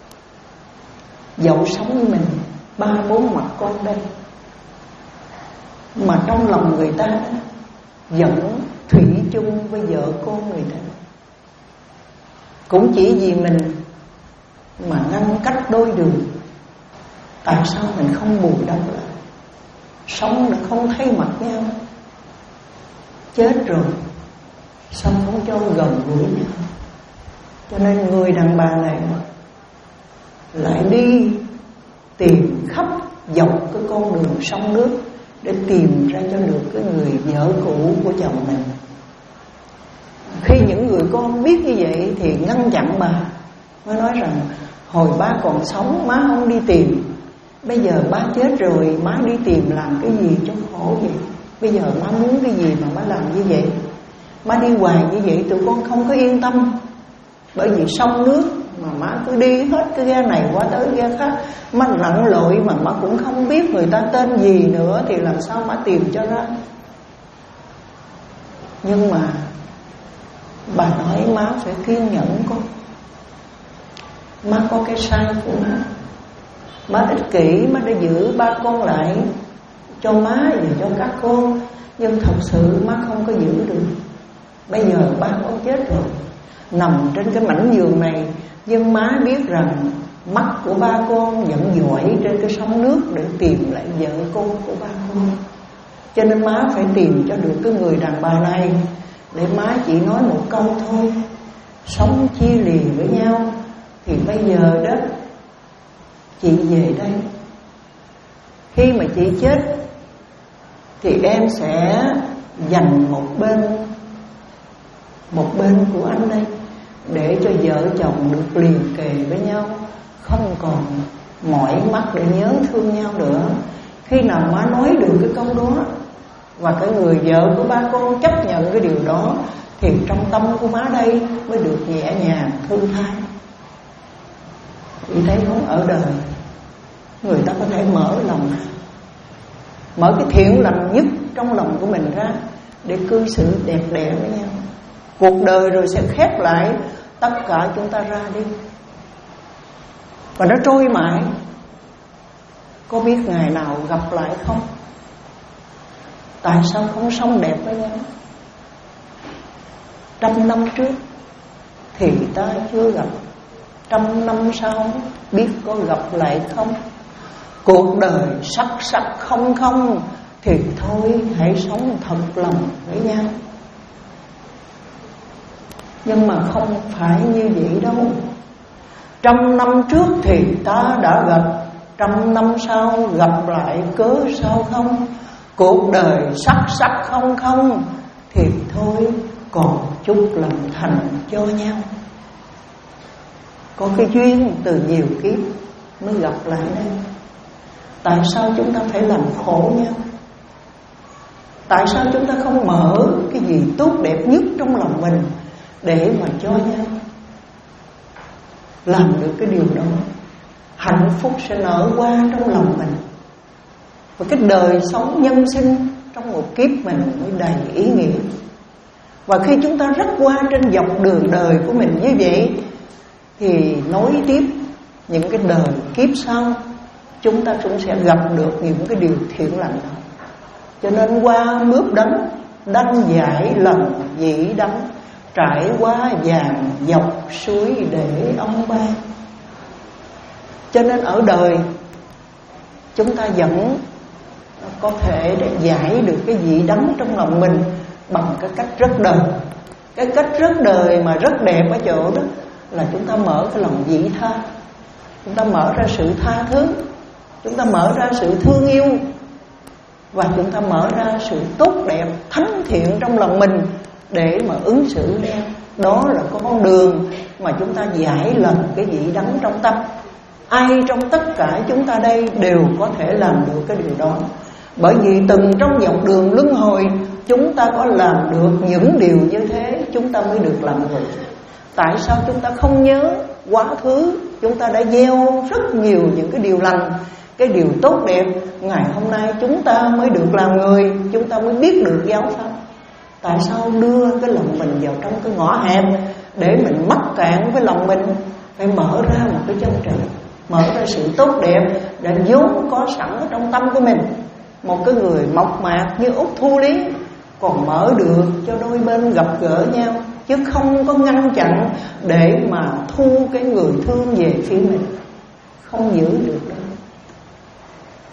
dẫu sống với mình ba bốn mặt con đây, mà trong lòng người ta đó, vẫn thủy chung với vợ con người ta. Cũng chỉ vì mình mà ngăn cách đôi đường. Tại sao mình không bù đắp lại, sống là không thấy mặt nhau? chết rồi xong không cho gần gũi nhau. Cho nên người đàn bà này lại đi tìm khắp dọc cái con đường sông nước để tìm ra cho được cái người vợ cũ của chồng mình. Khi những người con biết như vậy thì ngăn chặn bà, mới nói rằng hồi ba còn sống má không đi tìm, bây giờ ba chết rồi má đi tìm làm cái gì cho khổ vậy? Bây giờ má muốn cái gì mà má làm như vậy? Má đi hoài như vậy tụi con không có yên tâm. Bởi vì sông nước mà má cứ đi hết cái ga này qua tới ga khác, má lặn lội mà má cũng không biết người ta tên gì nữa thì làm sao má tìm cho ra. Nhưng mà bà nói má phải kiên nhẫn con. Má có cái sai của má. Má ích kỷ, má đã giữ ba con lại cho má và cho các con, nhưng thật sự má không có giữ được. Bây giờ ba con chết rồi, nằm trên cái mảnh giường này, nhưng má biết rằng mắt của ba con vẫn dõi trên cái sông nước để tìm lại vợ con của ba con. Cho nên má phải tìm cho được cái người đàn bà này. Để má chỉ nói một câu thôi: sống chia lìa với nhau. Thì bây giờ đó chị về đây, khi mà chị chết thì em sẽ dành một bên Một bên của anh đây, để cho vợ chồng được liền kề với nhau, không còn mỏi mắt để nhớ thương nhau nữa. Khi nào má nói được cái câu đó và cái người vợ của ba con chấp nhận cái điều đó, thì trong tâm của má đây mới được nhẹ nhàng thư thái. Chị thấy không, ở đời người ta có thể mở lòng ra, mở cái thiện lành nhất trong lòng của mình ra để cư xử đẹp đẽ với nhau. Cuộc đời rồi sẽ khép lại, tất cả chúng ta ra đi và nó trôi mãi. Có biết ngày nào gặp lại không? Tại sao không sống đẹp với nhau? Trăm năm trước thì ta chưa gặp, trăm năm sau biết có gặp lại không? Cuộc đời sắc sắc không không, thì thôi hãy sống thật lòng với nhau. Nhưng mà không phải như vậy đâu. Trăm năm trước thì ta đã gặp, trăm năm sau gặp lại cớ sao không? Cuộc đời sắc sắc không không, thì thôi còn chút lòng thành cho nhau. Có cái duyên từ nhiều kiếp mới gặp lại đây. Tại sao chúng ta phải làm khổ nhau? Tại sao chúng ta không mở cái gì tốt đẹp nhất trong lòng mình để mà cho nhau? Làm được cái điều đó, hạnh phúc sẽ nở qua trong lòng mình, và cái đời sống nhân sinh trong một kiếp mình mới đầy ý nghĩa. Và khi chúng ta rắc qua trên dọc đường đời của mình như vậy, thì nối tiếp những cái đời kiếp sau, chúng ta cũng sẽ gặp được những cái điều thiện lành đó. Cho nên qua mướp đắng, đăng giải lần dĩ đắng, trải qua vàng dọc suối để ông ban. Cho nên ở đời chúng ta vẫn có thể để giải được cái vị đắng trong lòng mình bằng cái cách rất đời. Cái cách rất đời mà rất đẹp ở chỗ đó là chúng ta mở cái lòng vị tha, chúng ta mở ra sự tha thứ, chúng ta mở ra sự thương yêu, và chúng ta mở ra sự tốt đẹp, thánh thiện trong lòng mình để mà ứng xử với nhau. Đó là con đường mà chúng ta giải lần cái vị đắng trong tâm. Ai trong tất cả chúng ta đây đều có thể làm được cái điều đó. Bởi vì từng trong dọc đường luân hồi, chúng ta có làm được những điều như thế, chúng ta mới được làm người. Tại sao chúng ta không nhớ quá khứ chúng ta đã gieo rất nhiều những cái điều lành, cái điều tốt đẹp? Ngày hôm nay chúng ta mới được làm người, chúng ta mới biết được giáo pháp. Tại sao đưa cái lòng mình vào trong cái ngõ hẹp để mình mắc cạn với lòng mình? Phải mở ra một cái chân trời, mở ra sự tốt đẹp đã vốn có sẵn ở trong tâm của mình. Một cái người mộc mạc như Úc Thu Lý còn mở được cho đôi bên gặp gỡ nhau, chứ không có ngăn chặn để mà thu cái người thương về phía mình. Không giữ được đâu.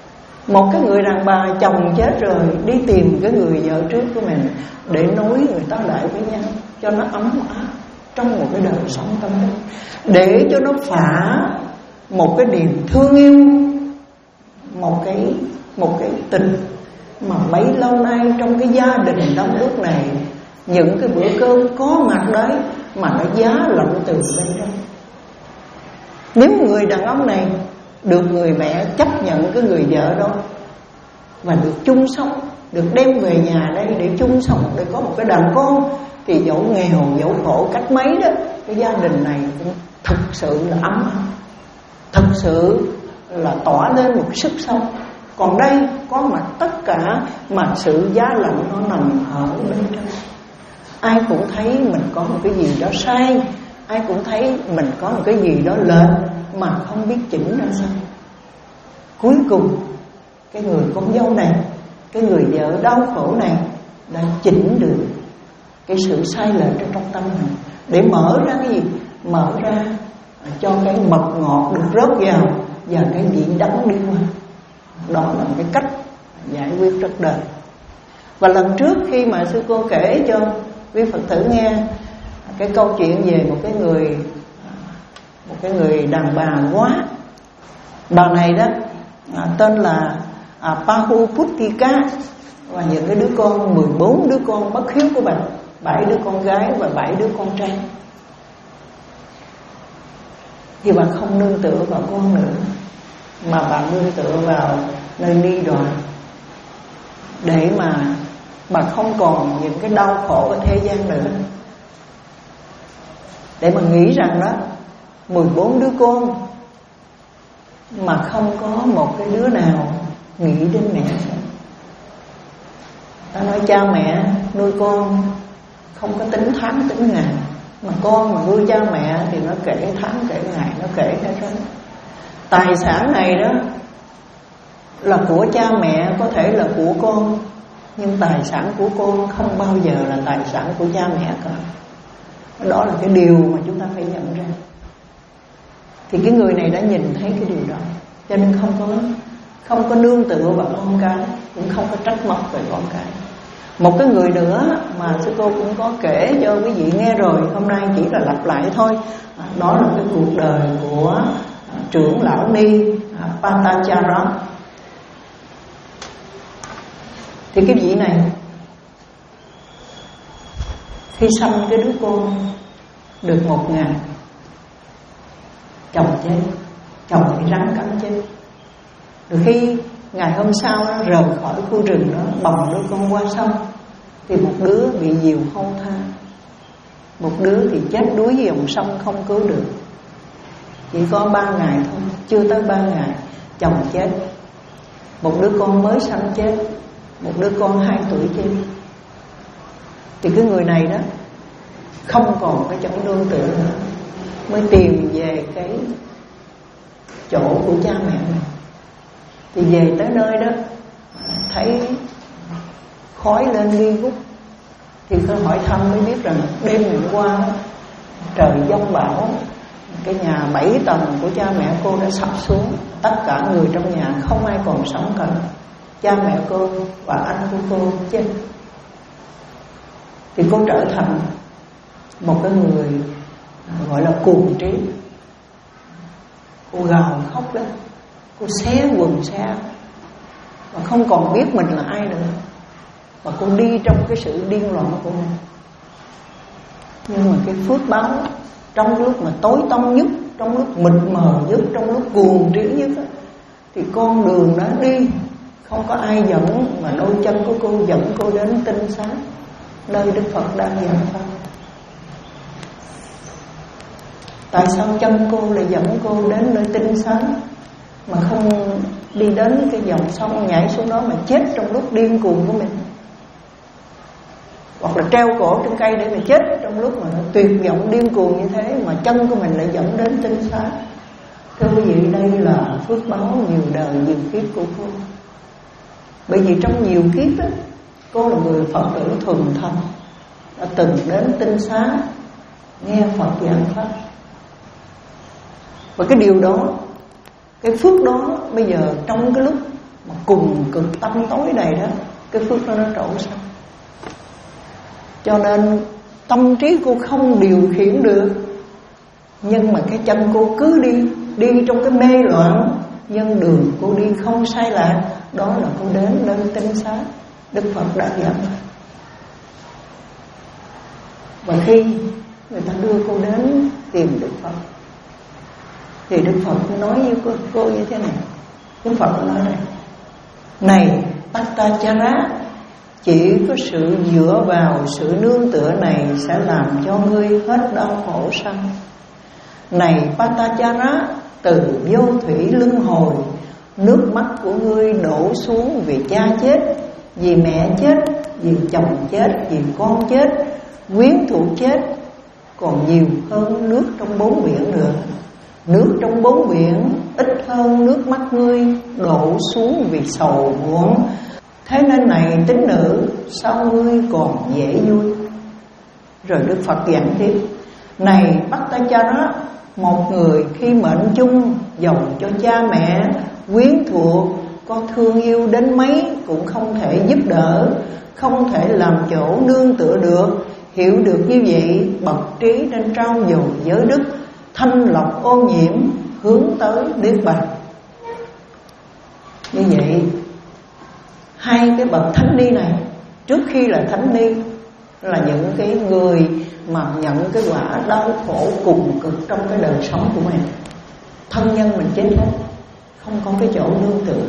Một cái người đàn bà chồng chết rồi đi tìm cái người vợ trước của mình để nối người ta lại với nhau cho nó ấm áp trong một cái đời sống tâm linh, để cho nó phả một cái niềm thương yêu, một cái một cái tình mà bấy lâu nay trong cái gia đình đông đúc này, những cái bữa cơm có mặt đấy mà nó giá lạnh từ bên trong. Nếu người đàn ông này được người mẹ chấp nhận cái người vợ đó và được chung sống, được đem về nhà đây để chung sống, để có một cái đàn con, thì dẫu nghèo dẫu khổ cách mấy đó, cái gia đình này cũng thực sự là ấm áp, thực sự là tỏa lên một sức sống. Còn đây có mặt tất cả mà sự giá lạnh nó nằm ở bên trong. Ai cũng thấy mình có một cái gì đó sai, ai cũng thấy mình có một cái gì đó lệch mà không biết chỉnh ra sao. Cuối cùng cái người con dâu này, cái người vợ đau khổ này đã chỉnh được cái sự sai lệch ở trong tâm mình, để mở ra cái gì? Mở ra cho cái mật ngọt được rớt vào và cái vị đắng đi qua. Đó là cái cách giải quyết rất đời. Và lần trước khi mà sư cô kể cho quý Phật tử nghe cái câu chuyện về một cái người một cái người đàn bà quá. Bà này đó à, tên là à, Pahuputtika, và những cái đứa con, mười bốn đứa con bất hiếu của bà, bảy đứa con gái và bảy đứa con trai. Thì bà không nương tựa vào con nữa, mà bà nương tựa vào nơi ni đoàn, để mà bà không còn những cái đau khổ ở thế gian nữa. Để mà nghĩ rằng đó, mười bốn đứa con mà không có một cái đứa nào nghĩ đến mẹ. Ta nói cha mẹ nuôi con không có tính tháng tính ngày, mà con mà nuôi cha mẹ thì nó kể tháng kể ngày, nó kể hết đó. Tài sản này đó là của cha mẹ, có thể là của con, nhưng tài sản của con không bao giờ là tài sản của cha mẹ cả. Đó là cái điều mà chúng ta phải nhận ra. Thì cái người này đã nhìn thấy cái điều đó, cho nên không có không có nương tựa vào con cái, cũng không có trách móc về con cái. Một cái người nữa mà sư cô cũng có kể cho quý vị nghe rồi, hôm nay chỉ là lặp lại thôi. Đó là cái cuộc đời của trưởng lão ni Patachara. Thì cái vị này khi sanh cái đứa con được một ngày, chồng chết, chồng bị rắn cắn chết. Rồi khi ngày hôm sau nó rời khỏi khu rừng đó, bồng đứa con qua sông, thì một đứa bị diều hâu tha, một đứa thì chết đuối dưới dòng sông không cứu được. Chỉ có ba ngày thôi, chưa tới ba ngày chồng chết, một đứa con mới sanh chết, một đứa con hai tuổi chết. Thì cái người này đó không còn cái chỗ nương tựa nữa, mới tìm về cái chỗ của cha mẹ mình. Thì về tới nơi đó thấy khói lên nghi ngút, thì tôi hỏi thăm mới biết rằng đêm ngày qua trời giông bão, cái nhà bảy tầng của cha mẹ cô đã sập xuống, tất cả người trong nhà không ai còn sống cả. Cha mẹ cô và anh của cô chết. Thì cô trở thành một cái người gọi là cuồng trí. Cô gào khóc lên, cô xé quần xé áo, và không còn biết mình là ai nữa, và cô đi trong cái sự điên loạn của mình. Nhưng mà cái phước báo trong lúc mà tối tăm nhất, trong lúc mịt mờ nhất, trong lúc cuồng trí nhất đó, thì con đường đó đi không có ai dẫn, mà đôi chân của cô dẫn cô đến tinh xá, nơi Đức Phật đang giảng pháp. Tại sao chân cô lại dẫn cô đến nơi tinh xá, mà không đi đến cái dòng sông nhảy xuống đó mà chết trong lúc điên cuồng của mình, hoặc là treo cổ trên cây để mà chết trong lúc mà nó tuyệt vọng điên cuồng như thế, mà chân của mình lại dẫn đến tinh xá? Thưa quý vị, đây là phước báo nhiều đời nhiều kiếp của cô. Bởi vì trong nhiều kiếp đó, cô là người Phật tử thuần thành, đã từng đến tinh xá nghe Phật giảng pháp. Và cái điều đó, cái phước đó bây giờ trong cái lúc mà cùng cực tâm tối này đó, cái phước đó nó trổ sao. Cho nên tâm trí cô không điều khiển được, nhưng mà cái chân cô cứ đi, đi trong cái mê loạn, nhưng đường cô đi không sai lạc. Đó là cô đến nơi tinh xá Đức Phật đã dạy. Và khi người ta đưa cô đến tìm Đức Phật thì Đức Phật nói với cô, cô như thế này. Đức Phật nói này: này Patachara, chỉ có sự dựa vào sự nương tựa này sẽ làm cho ngươi hết đau khổ sao? Này Patachara, từ vô thủy luân hồi, nước mắt của ngươi đổ xuống vì cha chết, vì mẹ chết, vì chồng chết, vì con chết, quyến thuộc chết, còn nhiều hơn nước trong bốn biển nữa. Nước trong bốn biển ít hơn nước mắt ngươi đổ xuống vì sầu muộn. Thế nên này tín nữ, sao ngươi còn dễ vui? Rồi Đức Phật giảng tiếp: này Patachara, một người khi mệnh chung dầu cho cha mẹ, quyến thuộc, có thương yêu đến mấy cũng không thể giúp đỡ, không thể làm chỗ nương tựa được. Hiểu được như vậy, bậc trí nên trao dồi giới đức, thanh lọc ô nhiễm, hướng tới niết bàn. Như vậy, hai cái bậc thánh ni này, trước khi là thánh ni, là những cái người mà nhận cái quả đau khổ cùng cực trong cái đời sống của mình. Thân nhân mình chết hết, không có cái chỗ nương tựa.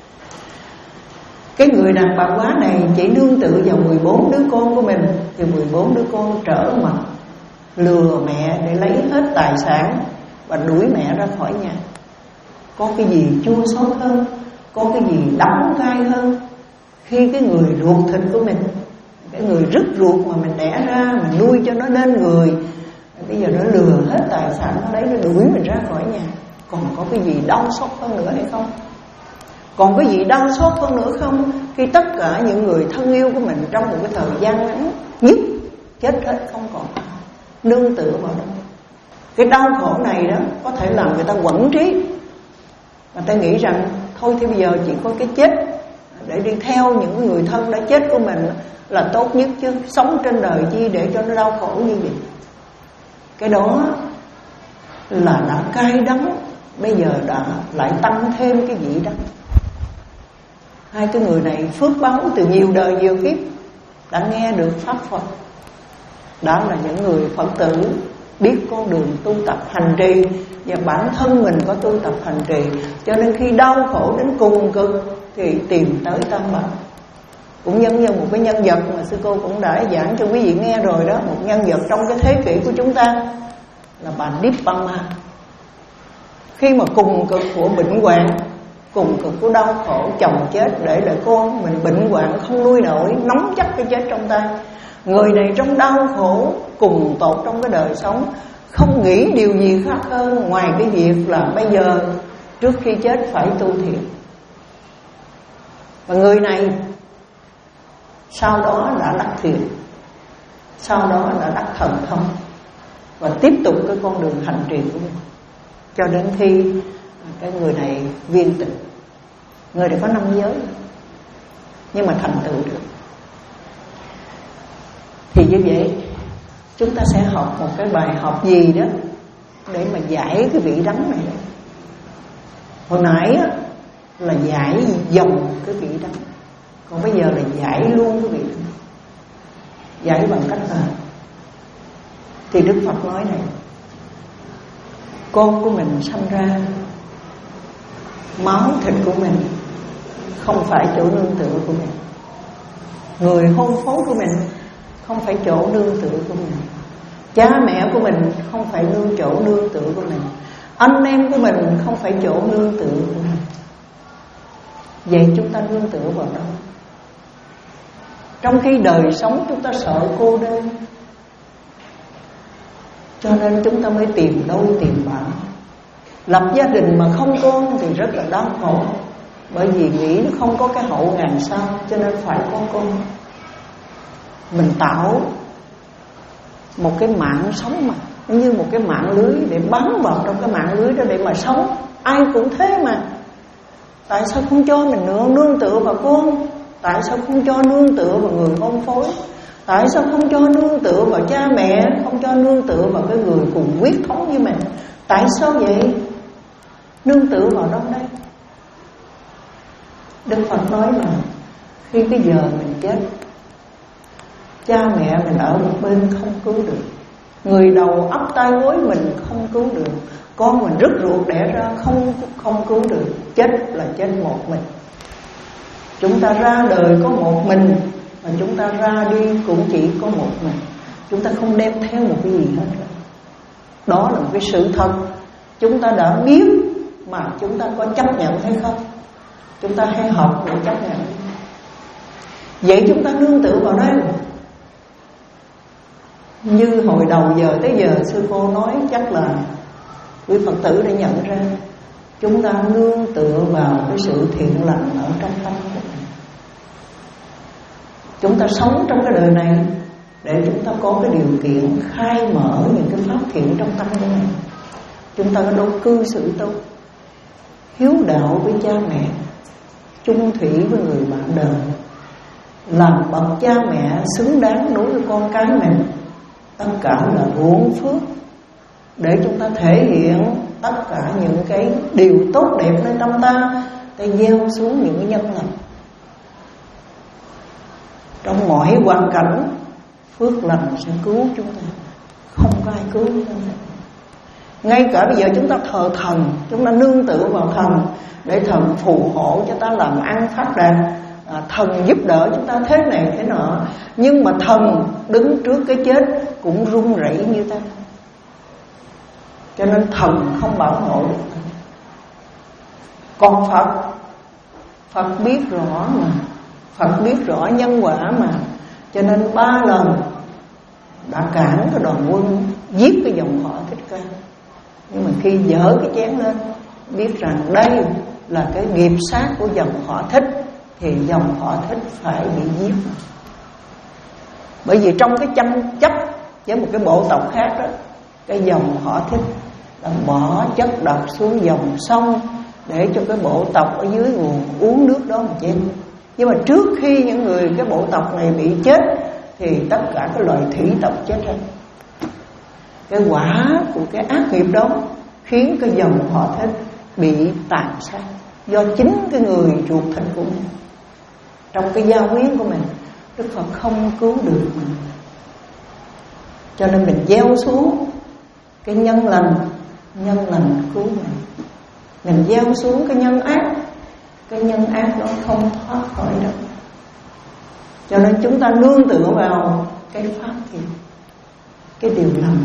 Cái người đàn bà quá này chỉ nương tựa vào mười bốn đứa con của mình, thì mười bốn đứa con trở mặt lừa mẹ để lấy hết tài sản và đuổi mẹ ra khỏi nhà. Có cái gì chua xót hơn, có cái gì đắng gai hơn khi cái người ruột thịt của mình, cái người rứt ruột mà mình đẻ ra, mình nuôi cho nó nên người, bây giờ nó lừa hết tài sản nó lấy, nó đuổi mình ra khỏi nhà. Còn có cái gì đau xót hơn nữa hay không? Còn cái gì đau xót hơn nữa không? Khi tất cả những người thân yêu của mình trong một cái thời gian ngắn nhất chết hết, không còn nương tựa vào đâu. Cái đau khổ này đó có thể làm người ta quẩn trí, người ta nghĩ rằng thôi thì bây giờ chỉ có cái chết để đi theo những người thân đã chết của mình là tốt nhất, chứ sống trên đời chi để cho nó đau khổ như vậy. Cái đó là đã cay đắng, bây giờ đã lại tăng thêm cái vị đắng. Hai cái người này phước báo từ nhiều đời nhiều kiếp đã nghe được pháp Phật, đã là những người Phật tử biết con đường tu tập hành trì, và bản thân mình có tu tập hành trì, cho nên khi đau khổ đến cùng cực thì tìm tới Tam Bảo. Cũng nhân như một cái nhân vật mà sư cô cũng đã giảng cho quý vị nghe rồi đó, một nhân vật trong cái thế kỷ của chúng ta là bà Dippama. Khi mà cùng cực của bệnh hoạn, cùng cực của đau khổ, chồng chết để lại con mình bệnh hoạn không nuôi nổi, nắm chắc cái chết trong tay. Người này trong đau khổ cùng tột trong cái đời sống, không nghĩ điều gì khác hơn ngoài cái việc là bây giờ trước khi chết phải tu thiện. Và người này sau đó đã đắc thiền, sau đó đã đắc thần thông, và tiếp tục cái con đường hành trì của mình cho đến khi cái người này viên tịch. Người này có năm giới nhưng mà thành tựu được. Thì như vậy chúng ta sẽ học một cái bài học gì đó để mà giải cái vị đắng này. Hồi nãy á, là giải dòng cái vị đắng, còn bây giờ là giải luôn cái vị đắng. Giải bằng cách là, thì Đức Phật nói này: con của mình sanh ra, máu thịt của mình không phải chỗ nương tựa của mình, người hôn phối của mình không phải chỗ nương tựa của mình, cha mẹ của mình không phải nương chỗ nương tựa của mình, anh em của mình không phải chỗ nương tựa của mình. Vậy chúng ta nương tựa vào đâu? Trong khi đời sống chúng ta sợ cô đơn, cho nên chúng ta mới tìm đâu tìm bạn. Lập gia đình mà không con thì rất là đau khổ, bởi vì nghĩ nó không có cái hậu ngàn sao, cho nên phải có con. Mình tạo một cái mạng sống mà như một cái mạng lưới để bám vào trong cái mạng lưới đó để mà sống. Ai cũng thế mà. Tại sao không cho mình nương, nương tựa vào con? Tại sao không cho nương tựa vào người hôn phối? Tại sao không cho nương tựa vào cha mẹ? Không cho nương tựa vào cái người cùng huyết thống với mình? Tại sao vậy? Nương tựa vào đâu đây? Đức Phật nói là khi cái giờ mình chết, cha mẹ mình ở một bên không cứu được, người đầu ấp tay gối mình không cứu được, con mình rứt ruột đẻ ra không không cứu được, chết là chết một mình. Chúng ta ra đời có một mình, mà chúng ta ra đi cũng chỉ có một mình. Chúng ta không đem theo một cái gì hết. Đó là một cái sự thật. Chúng ta đã biết mà chúng ta có chấp nhận hay không? Chúng ta hãy học để chấp nhận. Vậy chúng ta nương tựa vào đây. Như hồi đầu giờ tới giờ sư cô nói, chắc là quý Phật tử đã nhận ra, chúng ta nương tựa vào cái sự thiện lành ở trong tâm của mình. Chúng ta sống trong cái đời này để chúng ta có cái điều kiện khai mở những cái pháp thiện trong tâm của mình. Chúng ta có đối cư xử tốt, hiếu đạo với cha mẹ, chung thủy với người bạn đời, làm bậc cha mẹ xứng đáng đối với con cái mình. Tất cả là ruộng phước để chúng ta thể hiện tất cả những cái điều tốt đẹp nơi tâm ta, ta gieo xuống những cái nhân lành. Trong mọi hoàn cảnh, phước lành sẽ cứu chúng ta, không có ai cứu chúng ta. Ngay cả bây giờ chúng ta thờ thần, chúng ta nương tựa vào thần để thần phù hộ cho ta làm ăn phát đạt, à, thần giúp đỡ chúng ta thế này thế nọ. Nhưng mà thần đứng trước cái chết cũng run rẩy như ta, cho nên thần không bảo hộ được ta. Còn Phật, Phật biết rõ mà, Phật biết rõ nhân quả mà, cho nên ba lần đã cản cái đoàn quân giết cái dòng họ Thích Ca. Nhưng mà khi dỡ cái chén lên, biết rằng đây là cái nghiệp sát của dòng họ Thích, thì dòng họ Thích phải bị giết. Bởi vì trong cái tranh chấp với một cái bộ tộc khác đó, cái dòng họ Thích đã bỏ chất độc xuống dòng sông để cho cái bộ tộc ở dưới nguồn uống nước đó mà chết. Nhưng mà trước khi những người cái bộ tộc này bị chết thì tất cả cái loài thủy tộc chết hết. Cái quả của cái ác nghiệp đó khiến cái dòng họ Thích bị tàn sát do chính cái người ruột thịt của mình. Trong cái gia quyến của mình, Đức Phật không cứu được mình, cho nên mình gieo xuống cái nhân lành, nhân lành cứu mình. Mình gieo xuống cái nhân ác, cái nhân ác đó không thoát khỏi đâu. Cho nên chúng ta nương tựa vào cái pháp thiện, cái điều lành.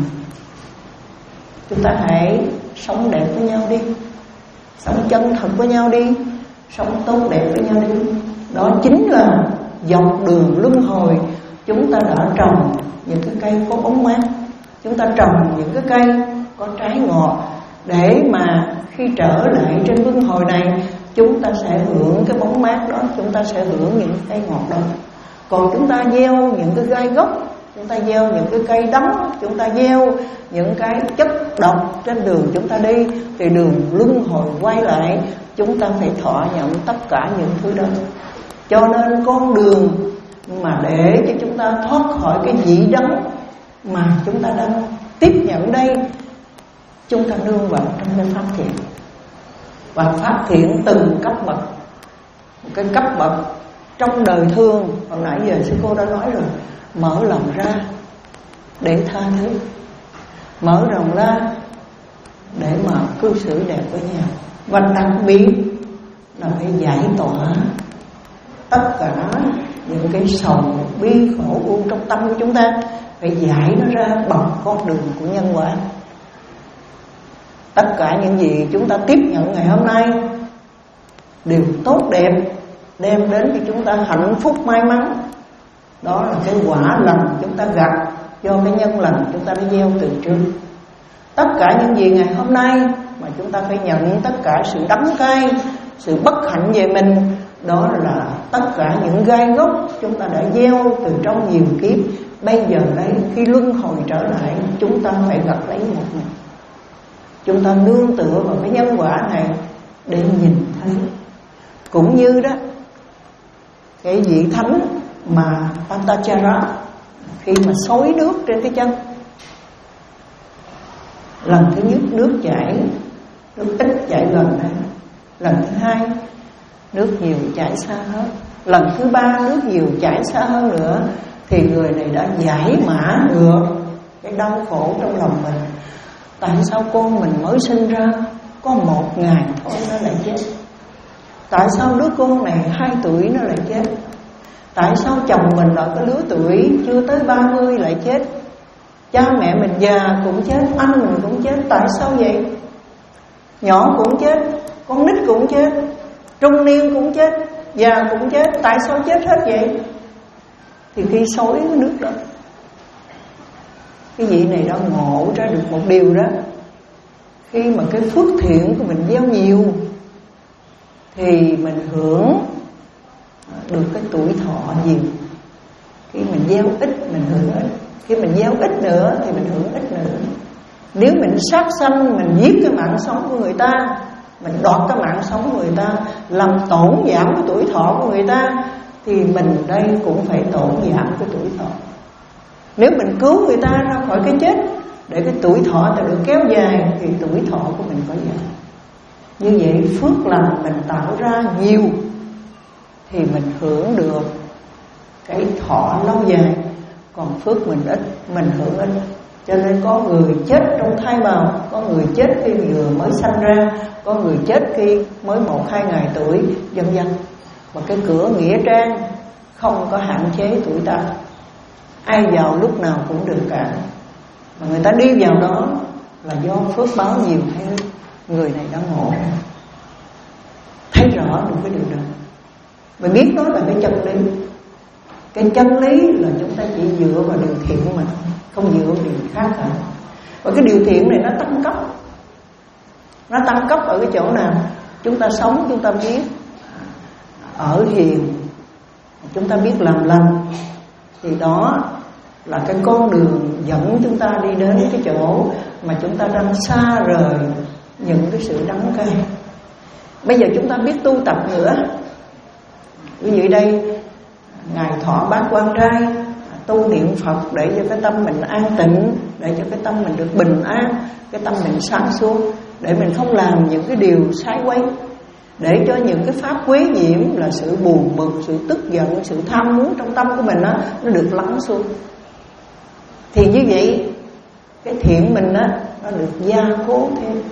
Chúng ta hãy sống đẹp với nhau đi, sống chân thật với nhau đi, sống tốt đẹp với nhau đi. Đó chính là dọc đường luân hồi chúng ta đã trồng những cái cây có bóng mát, chúng ta trồng những cái cây có trái ngọt, để mà khi trở lại trên luân hồi này chúng ta sẽ hưởng cái bóng mát đó, chúng ta sẽ hưởng những cây ngọt đó. Còn chúng ta gieo những cái gai gốc, chúng ta gieo những cái cây đắng, chúng ta gieo những cái chất độc trên đường chúng ta đi, thì đường luân hồi quay lại chúng ta phải thọ nhận tất cả những thứ đó. Cho nên con đường mà để cho chúng ta thoát khỏi cái dĩ đắng mà chúng ta đang tiếp nhận đây, chúng ta nương vào trong cái pháp thiện. Và pháp thiện từng cấp bậc, một cái cấp bậc trong đời thương. Hồi nãy giờ sư cô đã nói rồi, mở lòng ra để tha thứ, mở lòng ra để mà cư xử đẹp với nhau. Và đặc biệt là phải giải tỏa tất cả những cái sầu bi khổ u trong tâm của chúng ta, phải giải nó ra bằng con đường của nhân quả. Tất cả những gì chúng ta tiếp nhận ngày hôm nay đều tốt đẹp, đem đến cho chúng ta hạnh phúc may mắn. Đó là cái quả lành chúng ta gặp do cái nhân lành chúng ta đã gieo từ trước. Tất cả những gì ngày hôm nay mà chúng ta phải nhận tất cả sự đắng cay, sự bất hạnh về mình, đó là tất cả những gai gốc chúng ta đã gieo từ trong nhiều kiếp. Bây giờ đây khi luân hồi trở lại, chúng ta phải gặp lấy một mình. Chúng ta nương tựa vào cái nhân quả này để nhìn thấy Cũng như đó, cái vị thánh mà Pantachara khi mà xối nước trên cái chân, lần thứ nhất nước chảy, nước ít chảy gần đây. Lần thứ hai nước nhiều chảy xa hơn. Lần thứ ba nước nhiều chảy xa hơn nữa, thì người này đã giải mã ngược cái đau khổ trong lòng mình. Tại sao con mình mới sinh ra có một ngày thôi nó lại chết? Tại sao đứa con này hai tuổi nó lại chết? Tại sao chồng mình ở cái lứa tuổi chưa tới ba mươi lại chết? Cha mẹ mình già cũng chết, anh mình cũng chết. Tại sao vậy? Nhỏ cũng chết, con nít cũng chết, trung niên cũng chết, già cũng chết. Tại sao chết hết vậy? Thì khi xối cái nước đó, cái vị này đã ngộ ra được một điều đó. Khi mà cái phước thiện của mình gieo nhiều thì mình hưởng được cái tuổi thọ nhiều. Khi mình gieo ít mình hưởng ít. Khi mình gieo ít nữa thì mình hưởng ít nữa. Nếu mình sát sanh, mình giết cái mạng sống của người ta, mình đoạt cái mạng sống của người ta, làm tổn giảm cái tuổi thọ của người ta, thì mình đây cũng phải tổn giảm cái tuổi thọ. Nếu mình cứu người ta ra khỏi cái chết để cái tuổi thọ ta được kéo dài, thì tuổi thọ của mình có dài. Như vậy phước lành mình tạo ra nhiều thì mình hưởng được cái thọ lâu dài. Còn phước mình ít, mình hưởng ít. Cho nên có người chết trong thai bào, có người chết khi vừa mới sanh ra, có người chết khi mới một hai ngày tuổi, vân vân. Và cái cửa nghĩa trang không có hạn chế tuổi ta, ai vào lúc nào cũng được cả. Mà người ta đi vào đó là do phước báo nhiều hay ít. Người này đã ngộ, thấy rõ được cái điều đó. Mình biết đó là cái chân lý. Cái chân lý là chúng ta chỉ dựa vào điều thiện mà không dựa vào điều khác cả. Và cái điều thiện này nó tăng cấp. Nó tăng cấp ở cái chỗ nào? Chúng ta sống, chúng ta biết ở hiền, chúng ta biết làm lành, thì đó là cái con đường dẫn chúng ta đi đến cái chỗ mà chúng ta đang xa rời những cái sự đắng cay. Bây giờ chúng ta biết tu tập nữa. Ví dụ đây Ngài Thọ Bát Quan Trai tu niệm Phật để cho cái tâm mình an tịnh, để cho cái tâm mình được bình an, cái tâm mình sáng suốt, để mình không làm những cái điều sai quấy, để cho những cái pháp quấy nhiễm là sự buồn bực, sự tức giận, sự tham muốn trong tâm của mình đó, nó được lắng xuống. Thì như vậy cái thiện mình đó, nó được gia cố thêm.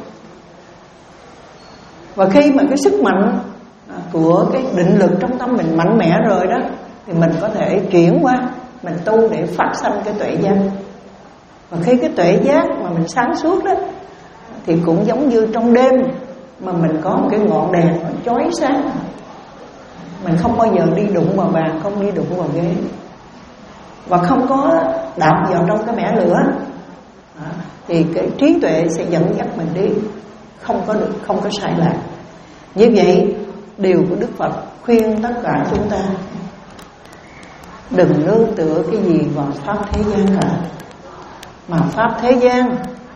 Và khi mà cái sức mạnh của cái định lực trong tâm mình mạnh mẽ rồi đó, thì mình có thể chuyển qua mình tu để phát sanh cái tuệ giác. Và khi cái tuệ giác mà mình sáng suốt đó, thì cũng giống như trong đêm mà mình có một cái ngọn đèn nó chói sáng, mình không bao giờ đi đụng vào bàn, không đi đụng vào ghế, và không có đạp vào trong cái mẻ lửa, thì cái trí tuệ sẽ dẫn dắt mình đi, không có được, không có sai lạc. Như vậy điều của Đức Phật khuyên tất cả chúng ta đừng nương tựa cái gì vào pháp thế gian cả, mà pháp thế gian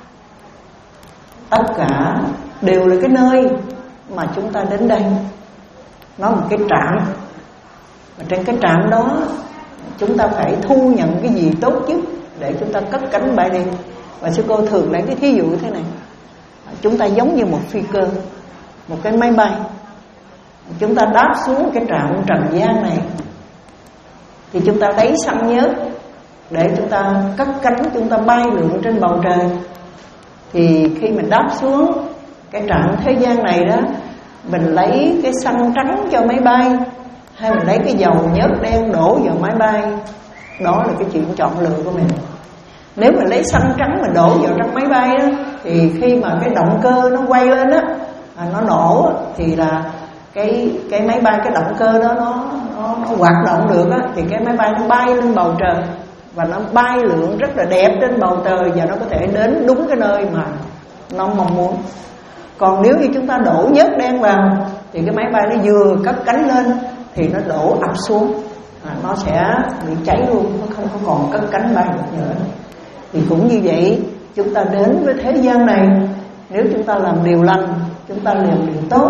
tất cả đều là cái nơi mà chúng ta đến đây. Nó là một cái trạm, và trên cái trạm đó chúng ta phải thu nhận cái gì tốt nhất để chúng ta cất cánh bay đi. Và sư cô thường lấy cái thí dụ thế này: chúng ta giống như một phi cơ, một cái máy bay. Chúng ta đáp xuống cái trạm trần gian này, thì chúng ta lấy xăng nhớt để chúng ta cất cánh, chúng ta bay lượn trên bầu trời. Thì khi mình đáp xuống cái trạm thế gian này đó, mình lấy cái xăng trắng cho máy bay, hay mình lấy cái dầu nhớt đen đổ vào máy bay, đó là cái chuyện chọn lựa của mình. Nếu mình lấy xăng trắng mình đổ vào trong máy bay đó, thì khi mà cái động cơ nó quay lên á, nó nổ, thì là cái cái máy bay, cái động cơ đó nó nó, nó hoạt động được á, thì cái máy bay nó bay lên bầu trời, và nó bay lượn rất là đẹp trên bầu trời, và nó có thể đến đúng cái nơi mà nó mong muốn. Còn nếu như chúng ta đổ nhớt đen vào, thì cái máy bay nó vừa cất cánh lên thì nó đổ ập xuống, à, nó sẽ bị cháy luôn, nó không có còn cất cánh bay được nữa. Thì cũng như vậy, chúng ta đến với thế gian này, nếu chúng ta làm điều lành, chúng ta làm điều tốt,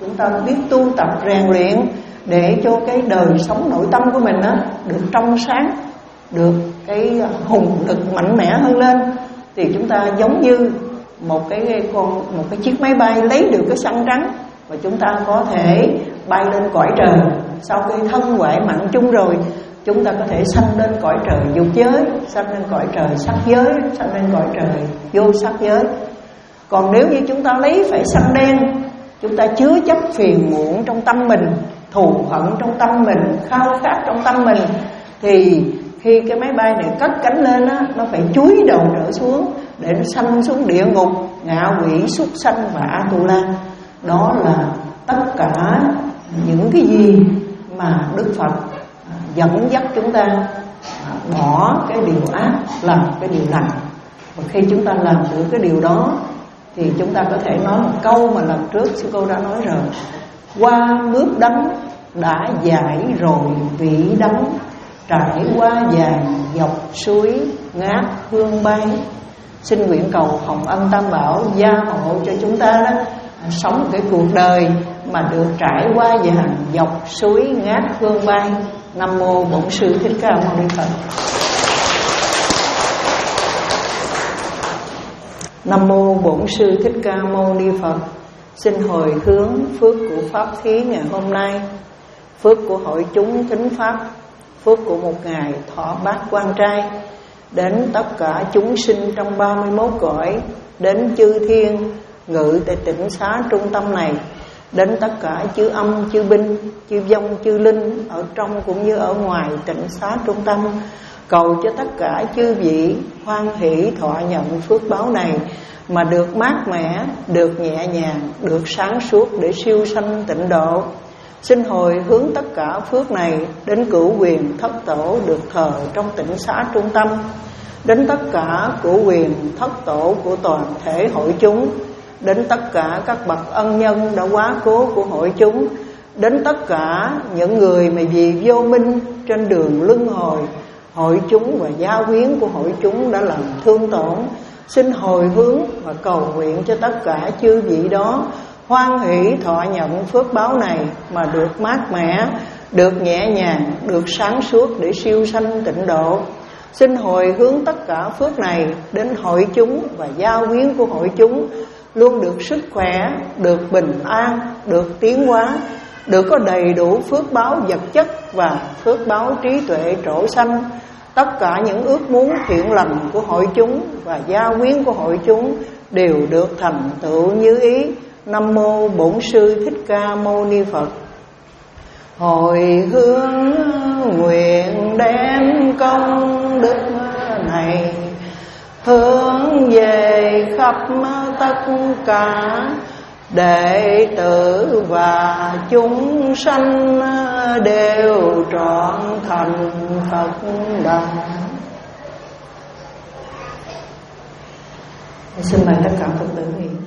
chúng ta biết tu tập rèn luyện để cho cái đời sống nội tâm của mình á được trong sáng, được cái hùng lực mạnh mẽ hơn lên, thì chúng ta giống như một cái con một cái chiếc máy bay lấy được cái xăng trắng và chúng ta có thể bay lên cõi trời. Sau khi thân hoại mạnh chung rồi, chúng ta có thể sanh lên cõi trời dục giới, sanh lên cõi trời sắc giới, sanh lên cõi trời vô sắc giới. Còn nếu như chúng ta lấy phải xăng đen, chúng ta chứa chấp phiền muộn trong tâm mình, thù hận trong tâm mình, khao khát trong tâm mình, thì khi cái máy bay này cất cánh lên á, nó phải chúi đầu trở xuống để nó sanh xuống địa ngục, ngạ quỷ, súc sanh và A-tu-la. Đó là tất cả những cái gì mà Đức Phật dẫn dắt chúng ta bỏ cái điều ác, làm cái điều lành. Và khi chúng ta làm được cái điều đó thì chúng ta có thể nói một câu mà lần trước sư cô đã nói rồi: qua nước đắng đã giải rồi vị đắng, trải qua vàng dọc suối ngát hương bay. Xin nguyện cầu Hồng Ân Tam Bảo gia hộ cho chúng ta đó sống cái cuộc đời mà được trải qua vàng dọc suối ngát hương bay. Nam mô Bổn Sư Thích Ca Mâu Ni Phật. Nam mô Bổn Sư Thích Ca Mâu Ni Phật. Xin hồi hướng phước của pháp thí ngày hôm nay, phước của hội chúng thính pháp, phước của một ngày thọ bát quan trai đến tất cả chúng sinh trong ba mươi mốt cõi, đến chư thiên ngự tại tỉnh xá trung tâm này, đến tất cả chư âm, chư binh, chư vong, chư linh ở trong cũng như ở ngoài tỉnh xá trung tâm. Cầu cho tất cả chư vị hoan hỷ thọ nhận phước báo này mà được mát mẻ, được nhẹ nhàng, được sáng suốt để siêu sanh tịnh độ. Xin hồi hướng tất cả phước này đến cửu quyền thất tổ được thờ trong tỉnh xá trung tâm, đến tất cả cửu quyền thất tổ của toàn thể hội chúng, đến tất cả các bậc ân nhân đã quá cố của hội chúng, đến tất cả những người mà vì vô minh trên đường luân hồi, hội chúng và gia quyến của hội chúng đã làm thương tổn. Xin hồi hướng và cầu nguyện cho tất cả chư vị đó hoan hỷ thọ nhận phước báo này mà được mát mẻ, được nhẹ nhàng, được sáng suốt để siêu sanh tịnh độ. Xin hồi hướng tất cả phước này đến hội chúng và gia quyến của hội chúng luôn được sức khỏe, được bình an, được tiến hóa, được có đầy đủ phước báo vật chất và phước báo trí tuệ trổ sanh. Tất cả những ước muốn thiện lành của hội chúng và gia quyến của hội chúng đều được thành tựu như ý. Nam mô Bổn Sư Thích Ca Mâu Ni Phật. Hồi hướng nguyện đem công đức này hướng về khắp tất cả đệ tử và chúng sanh đều trọn thành Phật đạo. Xin mời tất cả Phật tử.